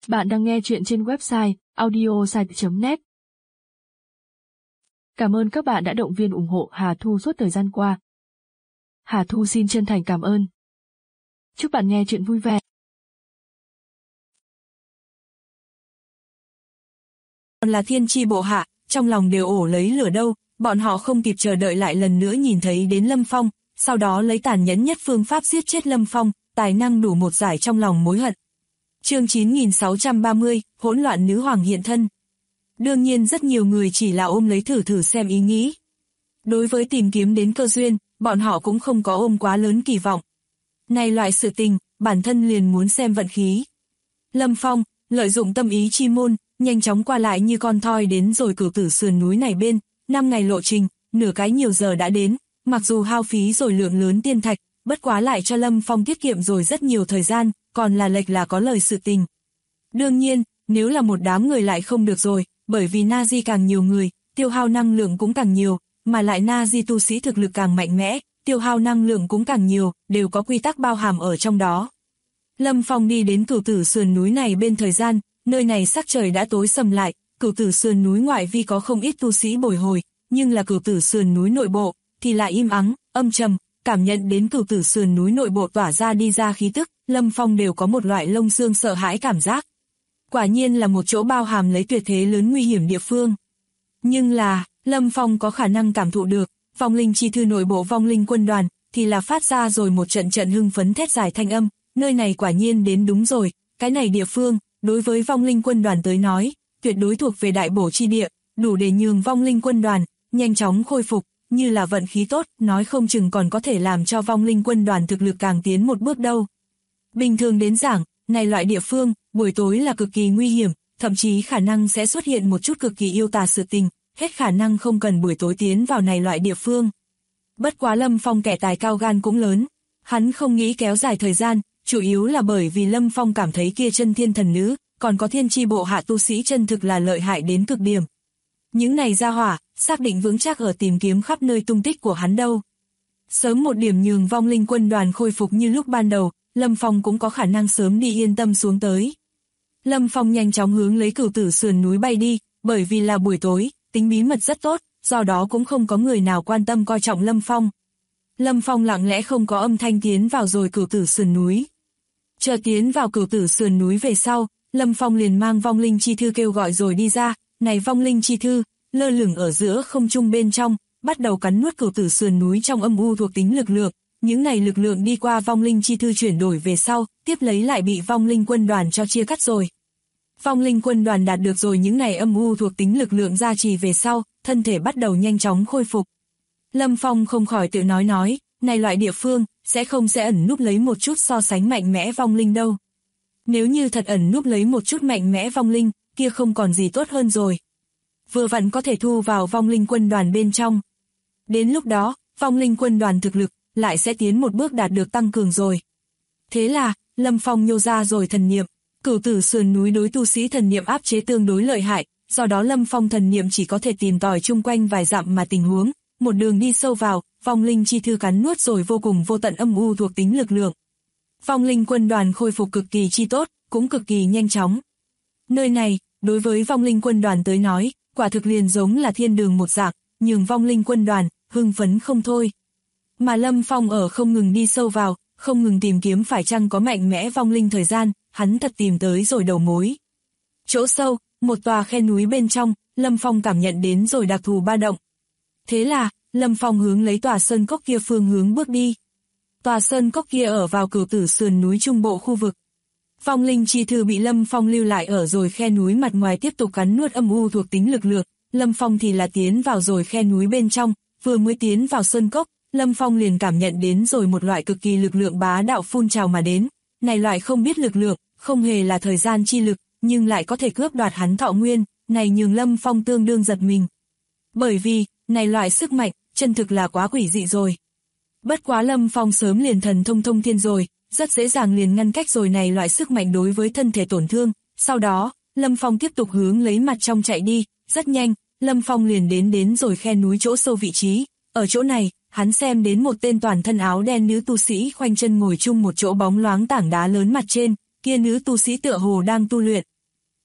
Bạn đang nghe chuyện trên website audiosite.net. Cảm ơn các bạn đã động viên ủng hộ Hà Thu suốt thời gian qua. Hà Thu xin chân thành cảm ơn. Chúc bạn nghe chuyện vui vẻ. Còn là thiên chi bộ hạ, trong lòng đều ổ lấy lửa đâu, bọn họ không kịp chờ đợi lại lần nữa nhìn thấy đến Lâm Phong, sau đó lấy tàn nhẫn nhất phương pháp giết chết Lâm Phong, tài năng đủ một giải trong lòng mối hận. Chương 9630, hỗn loạn nữ hoàng hiện thân. Đương nhiên rất nhiều người chỉ là ôm lấy thử xem ý nghĩ. Đối với tìm kiếm đến cơ duyên, bọn họ cũng không có ôm quá lớn kỳ vọng. Này loại sự tình, bản thân liền muốn xem vận khí. Lâm Phong, lợi dụng tâm ý chi môn, nhanh chóng qua lại như con thoi đến rồi Cửu Tử sườn núi này bên, 5 ngày lộ trình, nửa cái nhiều giờ đã đến, mặc dù hao phí rồi lượng lớn tiên thạch, bất quá lại cho Lâm Phong tiết kiệm rồi rất nhiều thời gian, còn là lệch là có lời sự tình. Đương nhiên, nếu là một đám người lại không được rồi, bởi vì Nazi càng nhiều người, tiêu hao năng lượng cũng càng nhiều, mà lại Nazi tu sĩ thực lực càng mạnh mẽ, tiêu hao năng lượng cũng càng nhiều, đều có quy tắc bao hàm ở trong đó. Lâm Phong đi đến Cửu Tử sườn núi này bên thời gian, nơi này sắc trời đã tối sầm lại, Cửu Tử sườn núi ngoại vi có không ít tu sĩ bồi hồi, nhưng là Cửu Tử sườn núi nội bộ thì lại im ắng, âm trầm, cảm nhận đến Cửu Tử sườn núi nội bộ tỏa ra đi ra khí tức, Lâm Phong đều có một loại lông xương sợ hãi cảm giác. Quả nhiên là một chỗ bao hàm lấy tuyệt thế lớn nguy hiểm địa phương. Nhưng là, Lâm Phong có khả năng cảm thụ được, vong linh chi thư nội bộ vong linh quân đoàn, thì là phát ra rồi một trận trận hưng phấn thét dài thanh âm, nơi này quả nhiên đến đúng rồi, cái này địa phương, đối với vong linh quân đoàn tới nói, tuyệt đối thuộc về đại bổ chi địa, đủ để nhường vong linh quân đoàn, nhanh chóng khôi phục, như là vận khí tốt, nói không chừng còn có thể làm cho vong linh quân đoàn thực lực càng tiến một bước đâu. Bình thường đến giảng, này loại địa phương, buổi tối là cực kỳ nguy hiểm, thậm chí khả năng sẽ xuất hiện một chút cực kỳ yêu tà sự tình, hết khả năng không cần buổi tối tiến vào này loại địa phương. Bất quá Lâm Phong kẻ tài cao gan cũng lớn, hắn không nghĩ kéo dài thời gian, chủ yếu là bởi vì Lâm Phong cảm thấy kia chân thiên thần nữ, còn có thiên chi bộ hạ tu sĩ chân thực là lợi hại đến cực điểm. Những này ra hỏa, xác định vững chắc ở tìm kiếm khắp nơi tung tích của hắn đâu. Sớm một điểm nhường vong linh quân đoàn khôi phục như lúc ban đầu, Lâm Phong cũng có khả năng sớm đi yên tâm xuống tới. Lâm Phong nhanh chóng hướng lấy Cửu Tử sườn núi bay đi, bởi vì là buổi tối, tính bí mật rất tốt, do đó cũng không có người nào quan tâm coi trọng Lâm Phong. Lâm Phong lặng lẽ không có âm thanh tiến vào rồi Cửu Tử sườn núi. Chờ tiến vào Cửu Tử sườn núi về sau, Lâm Phong liền mang vong linh chi thư kêu gọi rồi đi ra, này vong linh chi thư, lơ lửng ở giữa không trung bên trong, bắt đầu cắn nuốt Cửu Tử sườn núi trong âm u thuộc tính lực lượng. Những này lực lượng đi qua vong linh chi thư chuyển đổi về sau, tiếp lấy lại bị vong linh quân đoàn cho chia cắt rồi. Vong linh quân đoàn đạt được rồi những này âm u thuộc tính lực lượng gia trì về sau, thân thể bắt đầu nhanh chóng khôi phục. Lâm Phong không khỏi tự nói, này loại địa phương, sẽ ẩn núp lấy một chút so sánh mạnh mẽ vong linh đâu. Nếu như thật ẩn núp lấy một chút mạnh mẽ vong linh, kia không còn gì tốt hơn rồi. Vừa vặn có thể thu vào vong linh quân đoàn bên trong. Đến lúc đó, vong linh quân đoàn thực lực, lại sẽ tiến một bước đạt được tăng cường rồi. Thế là, Lâm Phong nhô ra rồi thần niệm, Cửu Tử sườn núi đối tu sĩ thần niệm áp chế tương đối lợi hại, do đó Lâm Phong thần niệm chỉ có thể tìm tòi chung quanh vài dặm mà tình huống, một đường đi sâu vào, vong linh chi thư cắn nuốt rồi vô cùng vô tận âm u thuộc tính lực lượng. Vong linh quân đoàn khôi phục cực kỳ chi tốt, cũng cực kỳ nhanh chóng. Nơi này, đối với vong linh quân đoàn tới nói, quả thực liền giống là thiên đường một dạng, nhường vong linh quân đoàn, hưng phấn không thôi. Mà Lâm Phong ở không ngừng đi sâu vào, không ngừng tìm kiếm phải chăng có mạnh mẽ vong linh thời gian, hắn thật tìm tới rồi đầu mối. Chỗ sâu, một tòa khe núi bên trong, Lâm Phong cảm nhận đến rồi đặc thù ba động. Thế là, Lâm Phong hướng lấy tòa sơn cốc kia phương hướng bước đi. Tòa sơn cốc kia ở vào Cửu Tử sườn núi trung bộ khu vực. Vong linh chi thư bị Lâm Phong lưu lại ở rồi khe núi mặt ngoài tiếp tục cắn nuốt âm u thuộc tính lực lượng, Lâm Phong thì là tiến vào rồi khe núi bên trong, vừa mới tiến vào sơn cốc, Lâm Phong liền cảm nhận đến rồi một loại cực kỳ lực lượng bá đạo phun trào mà đến. Này loại không biết lực lượng, không hề là thời gian chi lực, nhưng lại có thể cướp đoạt hắn thọ nguyên, này nhường Lâm Phong tương đương giật mình. Bởi vì, này loại sức mạnh, chân thực là quá quỷ dị rồi. Bất quá Lâm Phong sớm liền thần thông thiên rồi, rất dễ dàng liền ngăn cách rồi này loại sức mạnh đối với thân thể tổn thương. Sau đó, Lâm Phong tiếp tục hướng lấy mặt trong chạy đi, rất nhanh, Lâm Phong liền đến rồi khe núi chỗ sâu vị trí. Ở chỗ này, hắn xem đến một tên toàn thân áo đen nữ tu sĩ khoanh chân ngồi chung một chỗ bóng loáng tảng đá lớn mặt trên, kia nữ tu sĩ tựa hồ đang tu luyện,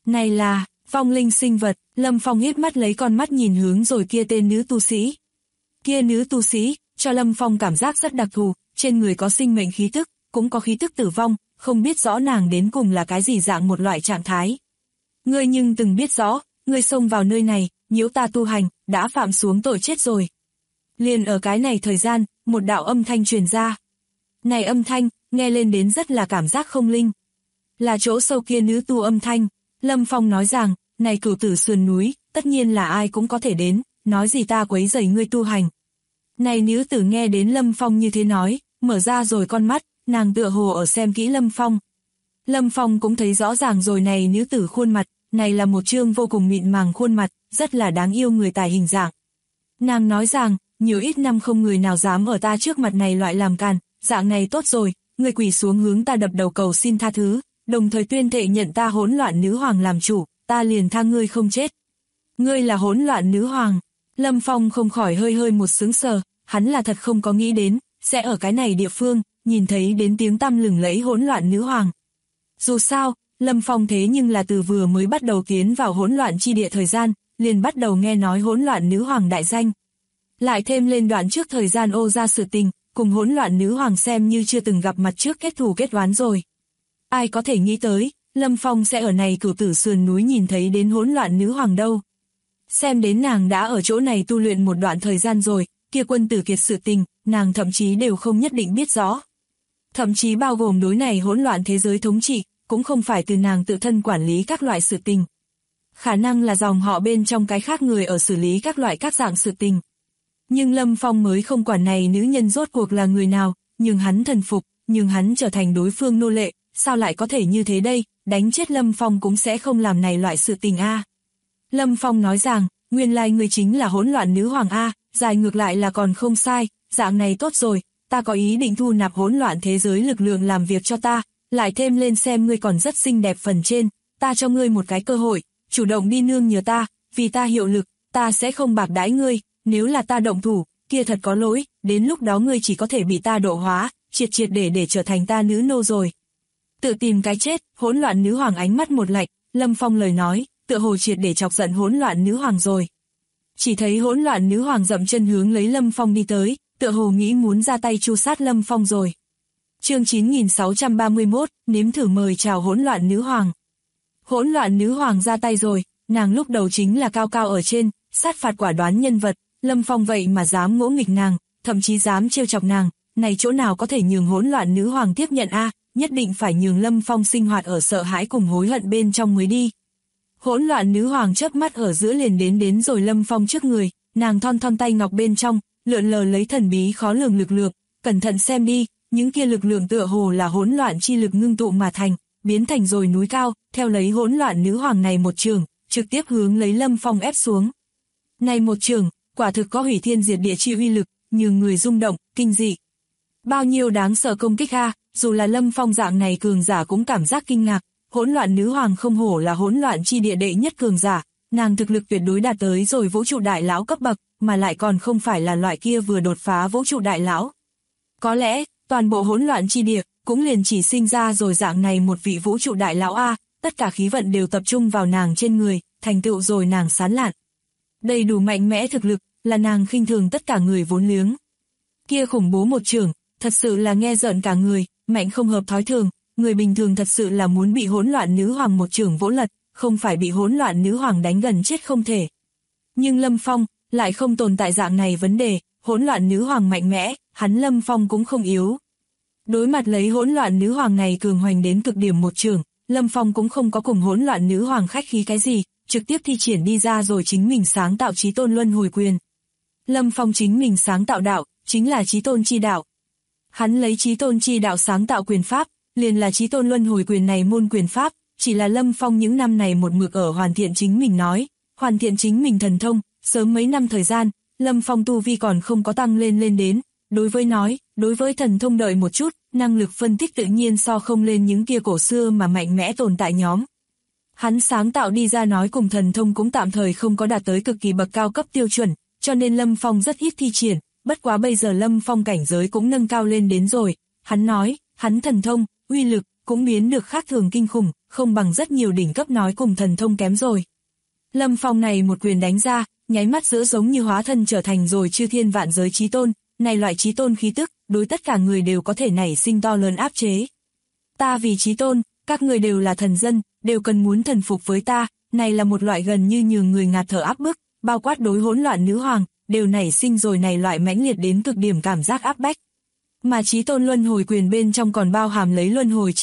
Này là, vong linh sinh vật, Lâm Phong híp mắt lấy con mắt nhìn hướng rồi kia tên nữ tu sĩ. Kia nữ tu sĩ, cho Lâm Phong cảm giác rất đặc thù, trên người có sinh mệnh khí tức, cũng có khí tức tử vong, không biết rõ nàng đến cùng là cái gì dạng một loại trạng thái. Ngươi nhưng từng biết rõ, ngươi xông vào nơi này, nhiễu ta tu hành, đã phạm xuống tội chết rồi. Liền ở cái này thời gian, một đạo âm thanh truyền ra. Này âm thanh, nghe lên đến rất là cảm giác không linh. Là chỗ sâu kia nữ tu âm thanh. Lâm Phong nói rằng, này Cửu Tử sườn núi, tất nhiên là ai cũng có thể đến, nói gì ta quấy rầy ngươi tu hành. Này nữ tử nghe đến Lâm Phong như thế nói, mở ra rồi con mắt, nàng tựa hồ ở xem kỹ Lâm Phong. Lâm Phong cũng thấy rõ ràng rồi này nữ tử khuôn mặt, này là một trương vô cùng mịn màng khuôn mặt, rất là đáng yêu người tài hình dạng. Nàng nói rằng, nhiều ít năm không người nào dám ở ta trước mặt này loại làm càn, dạng này tốt rồi, ngươi quỳ xuống hướng ta đập đầu cầu xin tha thứ, đồng thời tuyên thệ nhận ta hỗn loạn nữ hoàng làm chủ, ta liền tha ngươi không chết. Ngươi là hỗn loạn nữ hoàng. Lâm Phong không khỏi hơi hơi một sững sờ, hắn là thật không có nghĩ đến, sẽ ở cái này địa phương, nhìn thấy đến tiếng tăm lừng lẫy hỗn loạn nữ hoàng. Dù sao, Lâm Phong thế nhưng là từ vừa mới bắt đầu tiến vào hỗn loạn chi địa thời gian, liền bắt đầu nghe nói hỗn loạn nữ hoàng đại danh. Lại thêm lên đoạn trước thời gian ô ra sự tình, cùng hỗn loạn nữ hoàng xem như chưa từng gặp mặt trước kết thù kết oán rồi. Ai có thể nghĩ tới, Lâm Phong sẽ ở này Cửu Tử sườn núi nhìn thấy đến hỗn loạn nữ hoàng đâu. Xem đến nàng đã ở chỗ này tu luyện một đoạn thời gian rồi, kia quân tử kiệt sự tình, nàng thậm chí đều không nhất định biết rõ. Thậm chí bao gồm đối này hỗn loạn thế giới thống trị, cũng không phải từ nàng tự thân quản lý các loại sự tình. Khả năng là dòng họ bên trong cái khác người ở xử lý các loại các dạng sự tình. Nhưng Lâm Phong mới không quản này nữ nhân rốt cuộc là người nào, nhưng hắn thần phục, nhưng hắn trở thành đối phương nô lệ, sao lại có thể như thế đây, đánh chết Lâm Phong cũng sẽ không làm này loại sự tình a. Lâm Phong nói rằng, nguyên lai người chính là hỗn loạn nữ hoàng a, dài ngược lại là còn không sai, dạng này tốt rồi, ta có ý định thu nạp hỗn loạn thế giới lực lượng làm việc cho ta, lại thêm lên xem ngươi còn rất xinh đẹp phần trên, ta cho ngươi một cái cơ hội, chủ động đi nương nhờ ta, vì ta hiệu lực, ta sẽ không bạc đãi ngươi, nếu là ta động thủ, kia thật có lỗi, đến lúc đó ngươi chỉ có thể bị ta độ hóa, triệt triệt để trở thành ta nữ nô rồi. Tự tìm cái chết, hỗn loạn nữ hoàng ánh mắt một lạnh, Lâm Phong lời nói, tựa hồ triệt để chọc giận hỗn loạn nữ hoàng rồi. Chỉ thấy hỗn loạn nữ hoàng dậm chân hướng lấy Lâm Phong đi tới, tựa hồ nghĩ muốn ra tay tru sát Lâm Phong rồi. Chương 9631, nếm thử mời chào hỗn loạn nữ hoàng. Hỗn loạn nữ hoàng ra tay rồi, nàng lúc đầu chính là cao cao ở trên, sát phạt quả đoán nhân vật, Lâm Phong vậy mà dám ngỗ nghịch nàng, thậm chí dám trêu chọc nàng, này chỗ nào có thể nhường hỗn loạn nữ hoàng tiếp nhận a, nhất định phải nhường Lâm Phong sinh hoạt ở sợ hãi cùng hối hận bên trong mới đi. Hỗn loạn nữ hoàng chớp mắt ở giữa liền đến rồi Lâm Phong trước người, nàng thon thon tay ngọc bên trong, lượn lờ lấy thần bí khó lường lực lượng, cẩn thận xem đi, những kia lực lượng tựa hồ là hỗn loạn chi lực ngưng tụ mà thành, biến thành rồi núi cao, theo lấy hỗn loạn nữ hoàng này một trường, trực tiếp hướng lấy Lâm Phong ép xuống. Này một trường, quả thực có hủy thiên diệt địa chi uy lực, nhường người rung động, kinh dị. Bao nhiêu đáng sợ công kích a, dù là Lâm Phong dạng này cường giả cũng cảm giác kinh ngạc, hỗn loạn nữ hoàng không hổ là hỗn loạn chi địa đệ nhất cường giả, nàng thực lực tuyệt đối đạt tới rồi vũ trụ đại lão cấp bậc, mà lại còn không phải là loại kia vừa đột phá vũ trụ đại lão. Có lẽ, toàn bộ hỗn loạn chi địa, cũng liền chỉ sinh ra rồi dạng này một vị vũ trụ đại lão a, tất cả khí vận đều tập trung vào nàng trên người, thành tựu rồi nàng sán lạn. Đầy đủ mạnh mẽ thực lực, là nàng khinh thường tất cả người vốn liếng. Kia khủng bố một trường, thật sự là nghe rợn cả người, mạnh không hợp thói thường, người bình thường thật sự là muốn bị hỗn loạn nữ hoàng một trường vỗ lật, không phải bị hỗn loạn nữ hoàng đánh gần chết không thể. Nhưng Lâm Phong, lại không tồn tại dạng này vấn đề, hỗn loạn nữ hoàng mạnh mẽ, hắn Lâm Phong cũng không yếu. Đối mặt lấy hỗn loạn nữ hoàng này cường hoành đến cực điểm một trường, Lâm Phong cũng không có cùng hỗn loạn nữ hoàng khách khí cái gì, trực tiếp thi triển đi ra rồi chính mình sáng tạo chí tôn luân hồi quyền. Lâm Phong chính mình sáng tạo đạo, chính là chí tôn chi đạo. Hắn lấy chí tôn chi đạo sáng tạo quyền pháp, liền là chí tôn luân hồi quyền này môn quyền pháp, chỉ là Lâm Phong những năm này một mực ở hoàn thiện chính mình nói, hoàn thiện chính mình thần thông, sớm mấy năm thời gian, Lâm Phong tu vi còn không có tăng lên đến, đối với thần thông đợi một chút, năng lực phân tích tự nhiên so không lên những kia cổ xưa mà mạnh mẽ tồn tại nhóm. Hắn sáng tạo đi ra nói cùng thần thông cũng tạm thời không có đạt tới cực kỳ bậc cao cấp tiêu chuẩn, cho nên Lâm Phong rất ít thi triển, bất quá bây giờ Lâm Phong cảnh giới cũng nâng cao lên đến rồi, hắn nói, hắn thần thông, uy lực, cũng biến được khác thường kinh khủng, không bằng rất nhiều đỉnh cấp nói cùng thần thông kém rồi. Lâm Phong này một quyền đánh ra, nháy mắt giữa giống như hóa thân trở thành rồi chư thiên vạn giới chí tôn, này loại chí tôn khí tức, đối tất cả người đều có thể nảy sinh to lớn áp chế. Ta vì chí tôn, các người đều là thần dân, đều cần muốn thần phục với ta, này là một loại gần như nhường người ngạt thở áp bức, bao quát đối hỗn loạn nữ hoàng, đều nảy sinh rồi này loại mãnh liệt đến cực điểm cảm giác áp bách. Mà chí tôn luân hồi quyền bên trong còn bao hàm lấy luân hồi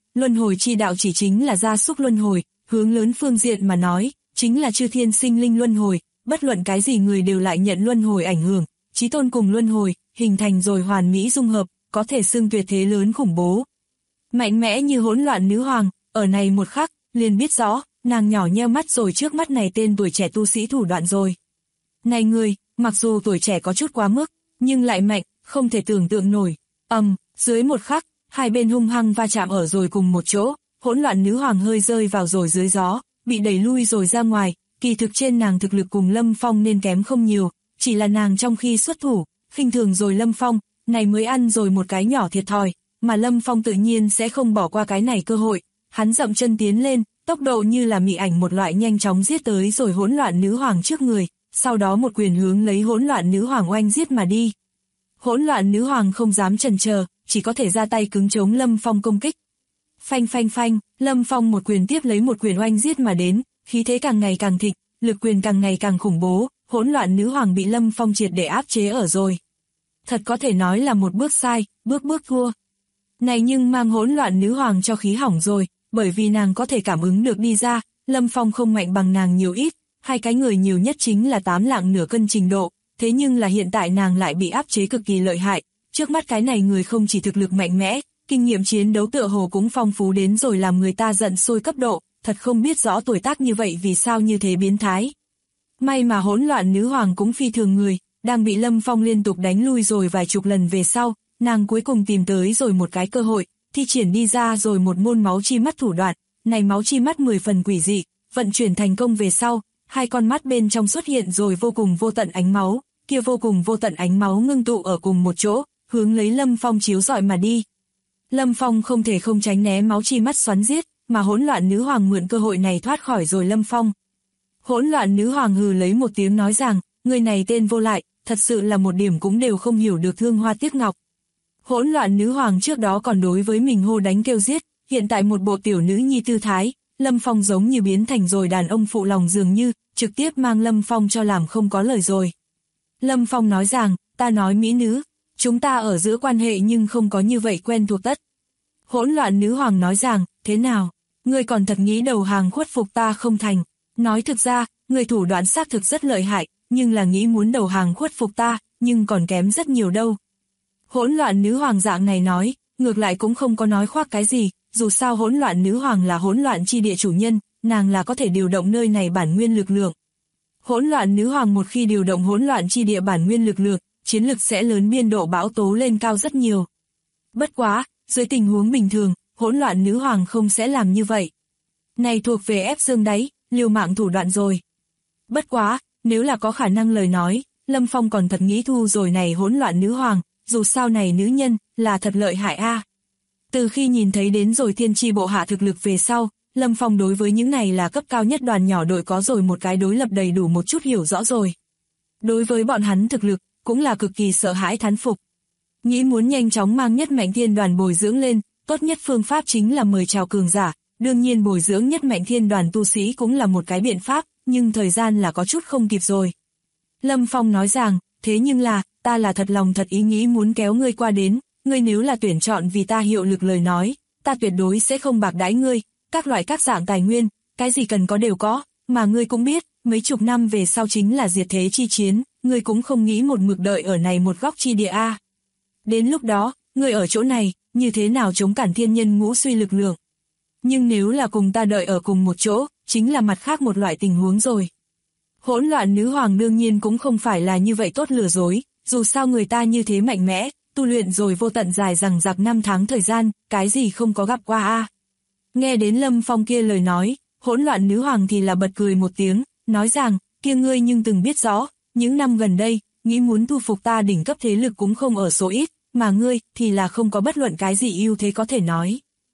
chi đạo chỉ chính là gia súc luân hồi, hướng lớn phương diện mà nói, chính là chư thiên sinh linh luân hồi, bất luận cái gì người đều lại nhận luân hồi ảnh hưởng, chí tôn cùng luân hồi, hình thành rồi hoàn mỹ dung hợp, có thể xưng tuyệt thế lớn khủng bố. Mạnh mẽ như hỗn loạn nữ hoàng, ở này một khắc, liền biết rõ, nàng nhỏ nheo mắt rồi trước mắt này tên tuổi trẻ tu sĩ thủ đoạn rồi. Này người, mặc dù tuổi trẻ có chút quá mức, nhưng lại mạnh, không thể tưởng tượng nổi. Dưới một khắc, hai bên hung hăng va chạm ở rồi cùng một chỗ, hỗn loạn nữ hoàng hơi rơi vào rồi dưới gió, bị đẩy lui rồi ra ngoài, kỳ thực trên nàng thực lực cùng Lâm Phong nên kém không nhiều, chỉ là nàng trong khi xuất thủ, khinh thường rồi Lâm Phong, này mới ăn rồi một cái nhỏ thiệt thòi, mà Lâm Phong tự nhiên sẽ không bỏ qua cái này cơ hội, hắn dậm chân tiến lên, tốc độ như là mị ảnh một loại nhanh chóng giết tới rồi hỗn loạn nữ hoàng trước người, sau đó một quyền hướng lấy hỗn loạn nữ hoàng oanh giết mà đi. Hỗn loạn nữ hoàng không dám chần chờ, chỉ có thể ra tay cứng chống Lâm Phong công kích. Phanh phanh phanh, Lâm Phong một quyền tiếp lấy một quyền oanh giết mà đến, khí thế càng ngày càng thịnh, lực quyền càng ngày càng khủng bố, hỗn loạn nữ hoàng bị Lâm Phong triệt để áp chế ở rồi. Thật có thể nói là một bước sai, bước thua. Này nhưng mang hỗn loạn nữ hoàng cho khí hỏng rồi, bởi vì nàng có thể cảm ứng được đi ra, Lâm Phong không mạnh bằng nàng nhiều ít, hai cái người nhiều nhất chính là 8 lạng nửa cân trình độ, thế nhưng là hiện tại nàng lại bị áp chế cực kỳ lợi hại, trước mắt cái này người không chỉ thực lực mạnh mẽ, kinh nghiệm chiến đấu tựa hồ cũng phong phú đến rồi làm người ta giận sôi cấp độ, thật không biết rõ tuổi tác như vậy vì sao như thế biến thái. May mà hỗn loạn nữ hoàng cũng phi thường người, đang bị Lâm Phong liên tục đánh lui rồi vài chục lần về sau, nàng cuối cùng tìm tới rồi một cái cơ hội, thi triển đi ra rồi một môn máu chi mắt thủ đoạn, này máu chi mắt 10 phần quỷ dị, vận chuyển thành công về sau, hai con mắt bên trong xuất hiện rồi vô cùng vô tận ánh máu, kia vô cùng vô tận ánh máu ngưng tụ ở cùng một chỗ, hướng lấy Lâm Phong chiếu rọi mà đi. Lâm Phong không thể không tránh né máu chi mắt xoắn giết, mà hỗn loạn nữ hoàng mượn cơ hội này thoát khỏi rồi Lâm Phong. Hỗn loạn nữ hoàng hừ lấy một tiếng nói rằng, người này tên vô lại, thật sự là một điểm cũng đều không hiểu được thương hoa tiếc ngọc. Hỗn loạn nữ hoàng trước đó còn đối với mình hô đánh kêu giết, hiện tại một bộ tiểu nữ nhi tư thái, Lâm Phong giống như biến thành rồi đàn ông phụ lòng dường như, trực tiếp mang Lâm Phong cho làm không có lời rồi. Lâm Phong nói rằng, ta nói mỹ nữ, chúng ta ở giữa quan hệ nhưng không có như vậy quen thuộc tất. Hỗn loạn nữ hoàng nói rằng, thế nào, ngươi còn thật nghĩ đầu hàng khuất phục ta không thành, nói thực ra, ngươi thủ đoạn xác thực rất lợi hại, nhưng là nghĩ muốn đầu hàng khuất phục ta, nhưng còn kém rất nhiều đâu. Hỗn loạn nữ hoàng dạng này nói, ngược lại cũng không có nói khoác cái gì, dù sao hỗn loạn nữ hoàng là hỗn loạn chi địa chủ nhân, nàng là có thể điều động nơi này bản nguyên lực lượng. Hỗn loạn nữ hoàng một khi điều động hỗn loạn chi địa bản nguyên lực lượng, chiến lực sẽ lớn biên độ bão tố lên cao rất nhiều. Bất quá, dưới tình huống bình thường, hỗn loạn nữ hoàng không sẽ làm như vậy. Này thuộc về ép xương đáy, liều mạng thủ đoạn rồi. Bất quá, nếu là có khả năng lời nói, Lâm Phong còn thật nghĩ thu rồi này hỗn loạn nữ hoàng, dù sao này nữ nhân, là thật lợi hại a. Từ khi nhìn thấy đến rồi thiên chi bộ hạ thực lực về sau, Lâm Phong đối với những này là cấp cao nhất đoàn nhỏ đội có rồi một cái đối lập đầy đủ một chút hiểu rõ rồi. Đối với bọn hắn thực lực, cũng là cực kỳ sợ hãi thán phục. Nghĩ muốn nhanh chóng mang nhất mạnh thiên đoàn bồi dưỡng lên, tốt nhất phương pháp chính là mời chào cường giả, đương nhiên bồi dưỡng nhất mạnh thiên đoàn tu sĩ cũng là một cái biện pháp, nhưng thời gian là có chút không kịp rồi. Lâm Phong nói rằng, thế nhưng là, ta là thật lòng thật ý nghĩ muốn kéo ngươi qua đến, ngươi nếu là tuyển chọn vì ta hiệu lực lời nói, ta tuyệt đối sẽ không bạc đãi ngươi, các loại các dạng tài nguyên, cái gì cần có đều có, mà ngươi cũng biết, mấy chục năm về sau chính là diệt thế chi chiến, ngươi cũng không nghĩ một mực đợi ở này một góc chi địa a. Đến lúc đó, ngươi ở chỗ này, như thế nào chống cản thiên nhân ngũ suy lực lượng. Nhưng nếu là cùng ta đợi ở cùng một chỗ, chính là mặt khác một loại tình huống rồi. Hỗn loạn nữ hoàng đương nhiên cũng không phải là như vậy tốt lừa dối, dù sao người ta như thế mạnh mẽ, tu luyện rồi vô tận dài rằng giặc 5 tháng thời gian, cái gì không có gặp qua a. Nghe đến Lâm Phong kia lời nói, hỗn loạn nữ hoàng thì là bật cười một tiếng, nói rằng, kia ngươi nhưng từng biết rõ, những năm gần đây, nghĩ muốn thu phục ta đỉnh cấp thế lực cũng không ở số ít, mà ngươi thì là không có bất luận cái gì ưu thế có thể nói.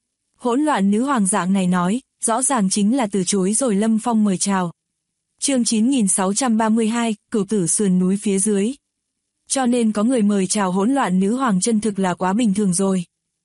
Hỗn loạn nữ hoàng dạng này nói, rõ ràng chính là từ chối rồi Lâm Phong mời chào. Chương 9632, Cửu tử sườn núi phía dưới. Cho nên có người mời chào hỗn loạn nữ hoàng chân thực là quá bình thường rồi.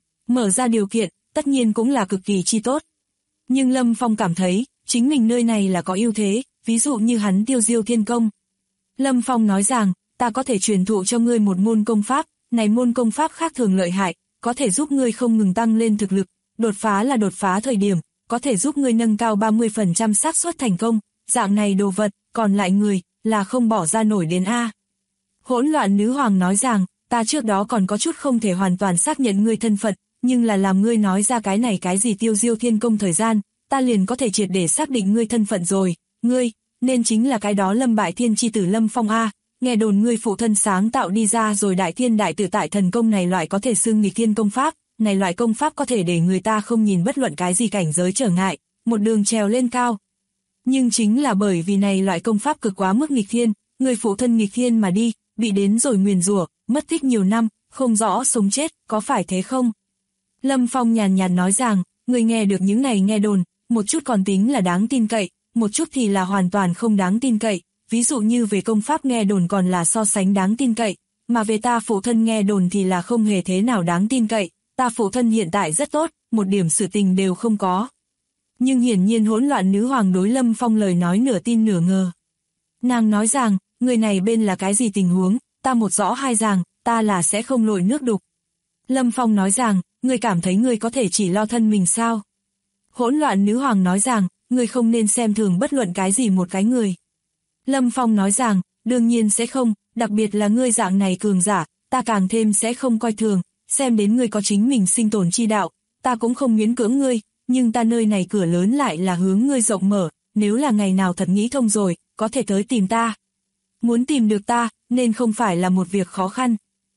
Mở ra điều kiện, tất nhiên cũng là cực kỳ chi tốt. Nhưng Lâm Phong cảm thấy, chính mình nơi này là có ưu thế, ví dụ như hắn Tiêu Diêu Thiên Công. Lâm Phong nói rằng, ta có thể truyền thụ cho ngươi một môn công pháp, này môn công pháp khác thường lợi hại, có thể giúp ngươi không ngừng tăng lên thực lực, đột phá là đột phá thời điểm, có thể giúp ngươi nâng cao 30% xác suất thành công, dạng này đồ vật, còn lại người, là không bỏ ra nổi đến A. Hỗn loạn nữ hoàng nói rằng, ta trước đó còn có chút không thể hoàn toàn xác nhận ngươi thân phận, nhưng là làm ngươi nói ra cái này cái gì Tiêu Diêu Thiên Công thời gian, ta liền có thể triệt để xác định ngươi thân phận rồi, ngươi, nên chính là cái đó Lâm Bại Thiên chi tử Lâm Phong A, nghe đồn ngươi phụ thân sáng tạo đi ra rồi đại thiên đại tự tại thần công này loại có thể xưng nghịch thiên công pháp, này loại công pháp có thể để người ta không nhìn bất luận cái gì cảnh giới trở ngại, một đường trèo lên cao. Nhưng chính là bởi vì này loại công pháp cực quá mức nghịch thiên, người phụ thân nghịch thiên mà đi, bị đến rồi nguyền rủa, mất tích nhiều năm, không rõ sống chết, có phải thế không? Lâm Phong nhàn nhạt nói rằng, người nghe được những này nghe đồn, một chút còn tính là đáng tin cậy, một chút thì là hoàn toàn không đáng tin cậy, ví dụ như về công pháp nghe đồn còn là so sánh đáng tin cậy, mà về ta phụ thân nghe đồn thì là không hề thế nào đáng tin cậy, ta phụ thân hiện tại rất tốt, một điểm sự tình đều không có. Nhưng hiển nhiên hỗn loạn nữ hoàng đối Lâm Phong lời nói nửa tin nửa ngờ. Nàng nói rằng, người này bên là cái gì tình huống, ta một rõ hai rằng, ta là sẽ không lội nước đục. Lâm Phong nói rằng, người cảm thấy người có thể chỉ lo thân mình sao? Hỗn loạn nữ hoàng nói rằng, người không nên xem thường bất luận cái gì một cái người. Lâm Phong nói rằng, đương nhiên sẽ không, đặc biệt là ngươi dạng này cường giả, ta càng thêm sẽ không coi thường, xem đến ngươi có chính mình sinh tồn chi đạo, ta cũng không miễn cưỡng ngươi, nhưng ta nơi này cửa lớn lại là hướng ngươi rộng mở, nếu là ngày nào thật nghĩ thông rồi, có thể tới tìm ta. Muốn tìm được ta, nên không phải là một việc khó khăn.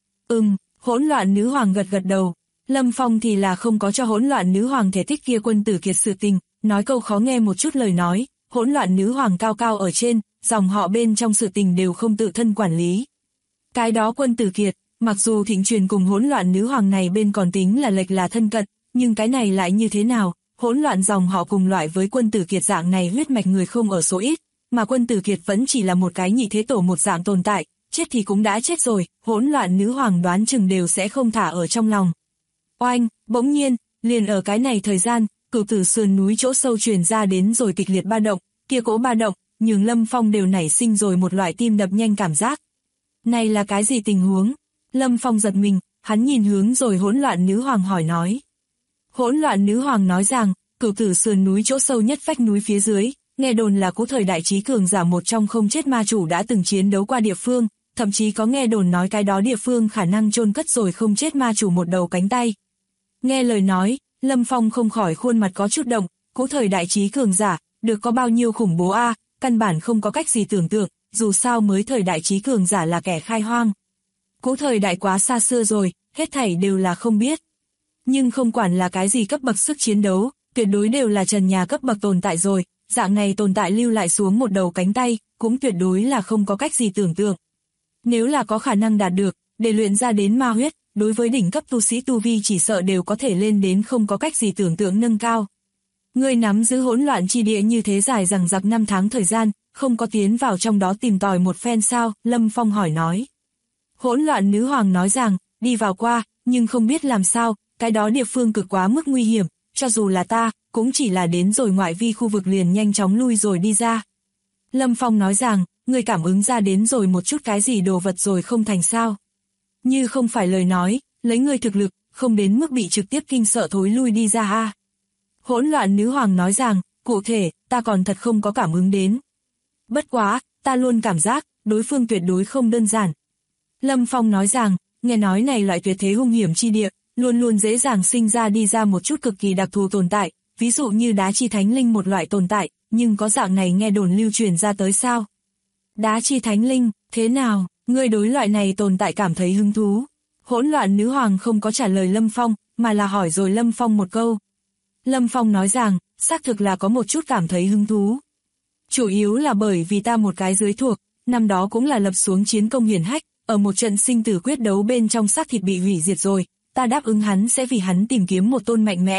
Hỗn loạn nữ hoàng gật gật đầu. Lâm Phong thì là không có cho hỗn loạn nữ hoàng thể thích kia Quân Tử Kiệt sự tình, nói câu khó nghe một chút lời nói, hỗn loạn nữ hoàng cao cao ở trên, dòng họ bên trong sự tình đều không tự thân quản lý. Cái đó Quân Tử Kiệt, mặc dù thịnh truyền cùng hỗn loạn nữ hoàng này bên còn tính là lệch là thân cận, nhưng cái này lại như thế nào, hỗn loạn dòng họ cùng loại với Quân Tử Kiệt dạng này huyết mạch người không ở số ít, mà Quân Tử Kiệt vẫn chỉ là một cái nhị thế tổ một dạng tồn tại, chết thì cũng đã chết rồi, hỗn loạn nữ hoàng đoán chừng đều sẽ không thả ở trong lòng. Oanh, bỗng nhiên, liền ở cái này thời gian, Cửu tử sườn núi chỗ sâu truyền ra đến rồi kịch liệt ba động, kia cỗ ba động, nhường Lâm Phong đều nảy sinh rồi một loại tim đập nhanh cảm giác. Này là cái gì tình huống? Lâm Phong giật mình, hắn nhìn hướng rồi hỗn loạn nữ hoàng hỏi nói. Hỗn loạn nữ hoàng nói rằng, Cửu tử sườn núi chỗ sâu nhất vách núi phía dưới, nghe đồn là cũ thời đại trí cường giả một trong không chết ma chủ đã từng chiến đấu qua địa phương, thậm chí có nghe đồn nói cái đó địa phương khả năng chôn cất rồi không chết ma chủ một đầu cánh tay. Nghe lời nói, Lâm Phong không khỏi khuôn mặt có chút động, cũ thời đại trí cường giả, được có bao nhiêu khủng bố a, căn bản không có cách gì tưởng tượng, dù sao mới thời đại trí cường giả là kẻ khai hoang. Cũ thời đại quá xa xưa rồi, hết thảy đều là không biết. Nhưng không quản là cái gì cấp bậc sức chiến đấu, tuyệt đối đều là trần nhà cấp bậc tồn tại rồi, dạng này tồn tại lưu lại xuống một đầu cánh tay, cũng tuyệt đối là không có cách gì tưởng tượng. Nếu là có khả năng đạt được, để luyện ra đến ma huyết, đối với đỉnh cấp tu sĩ tu vi chỉ sợ đều có thể lên đến không có cách gì tưởng tượng nâng cao. Ngươi nắm giữ hỗn loạn chi địa như thế dài rằng giặc 5 tháng thời gian, không có tiến vào trong đó tìm tòi một phen sao, Lâm Phong hỏi nói. Hỗn loạn nữ hoàng nói rằng, đi vào qua, nhưng không biết làm sao, cái đó địa phương cực quá mức nguy hiểm, cho dù là ta, cũng chỉ là đến rồi ngoại vi khu vực liền nhanh chóng lui rồi đi ra. Lâm Phong nói rằng, ngươi cảm ứng ra đến rồi một chút cái gì đồ vật rồi không thành sao. Như không phải lời nói, lấy ngươi thực lực, không đến mức bị trực tiếp kinh sợ thối lui đi ra ha. Hỗn loạn nữ hoàng nói rằng, cụ thể, ta còn thật không có cảm ứng đến. Bất quá, ta luôn cảm giác, đối phương tuyệt đối không đơn giản. Lâm Phong nói rằng, nghe nói này loại tuyệt thế hung hiểm chi địa, luôn luôn dễ dàng sinh ra đi ra một chút cực kỳ đặc thù tồn tại, ví dụ như đá chi thánh linh một loại tồn tại, nhưng có dạng này nghe đồn lưu truyền ra tới sao? Đá chi thánh linh, thế nào, ngươi đối loại này tồn tại cảm thấy hứng thú? Hỗn loạn nữ hoàng không có trả lời Lâm Phong, mà là hỏi rồi Lâm Phong một câu. Lâm Phong nói rằng, xác thực là có một chút cảm thấy hứng thú. Chủ yếu là bởi vì ta một cái dưới thuộc, năm đó cũng là lập xuống chiến công hiển hách, ở một trận sinh tử quyết đấu bên trong xác thịt bị hủy diệt rồi, ta đáp ứng hắn sẽ vì hắn tìm kiếm một tôn mạnh mẽ,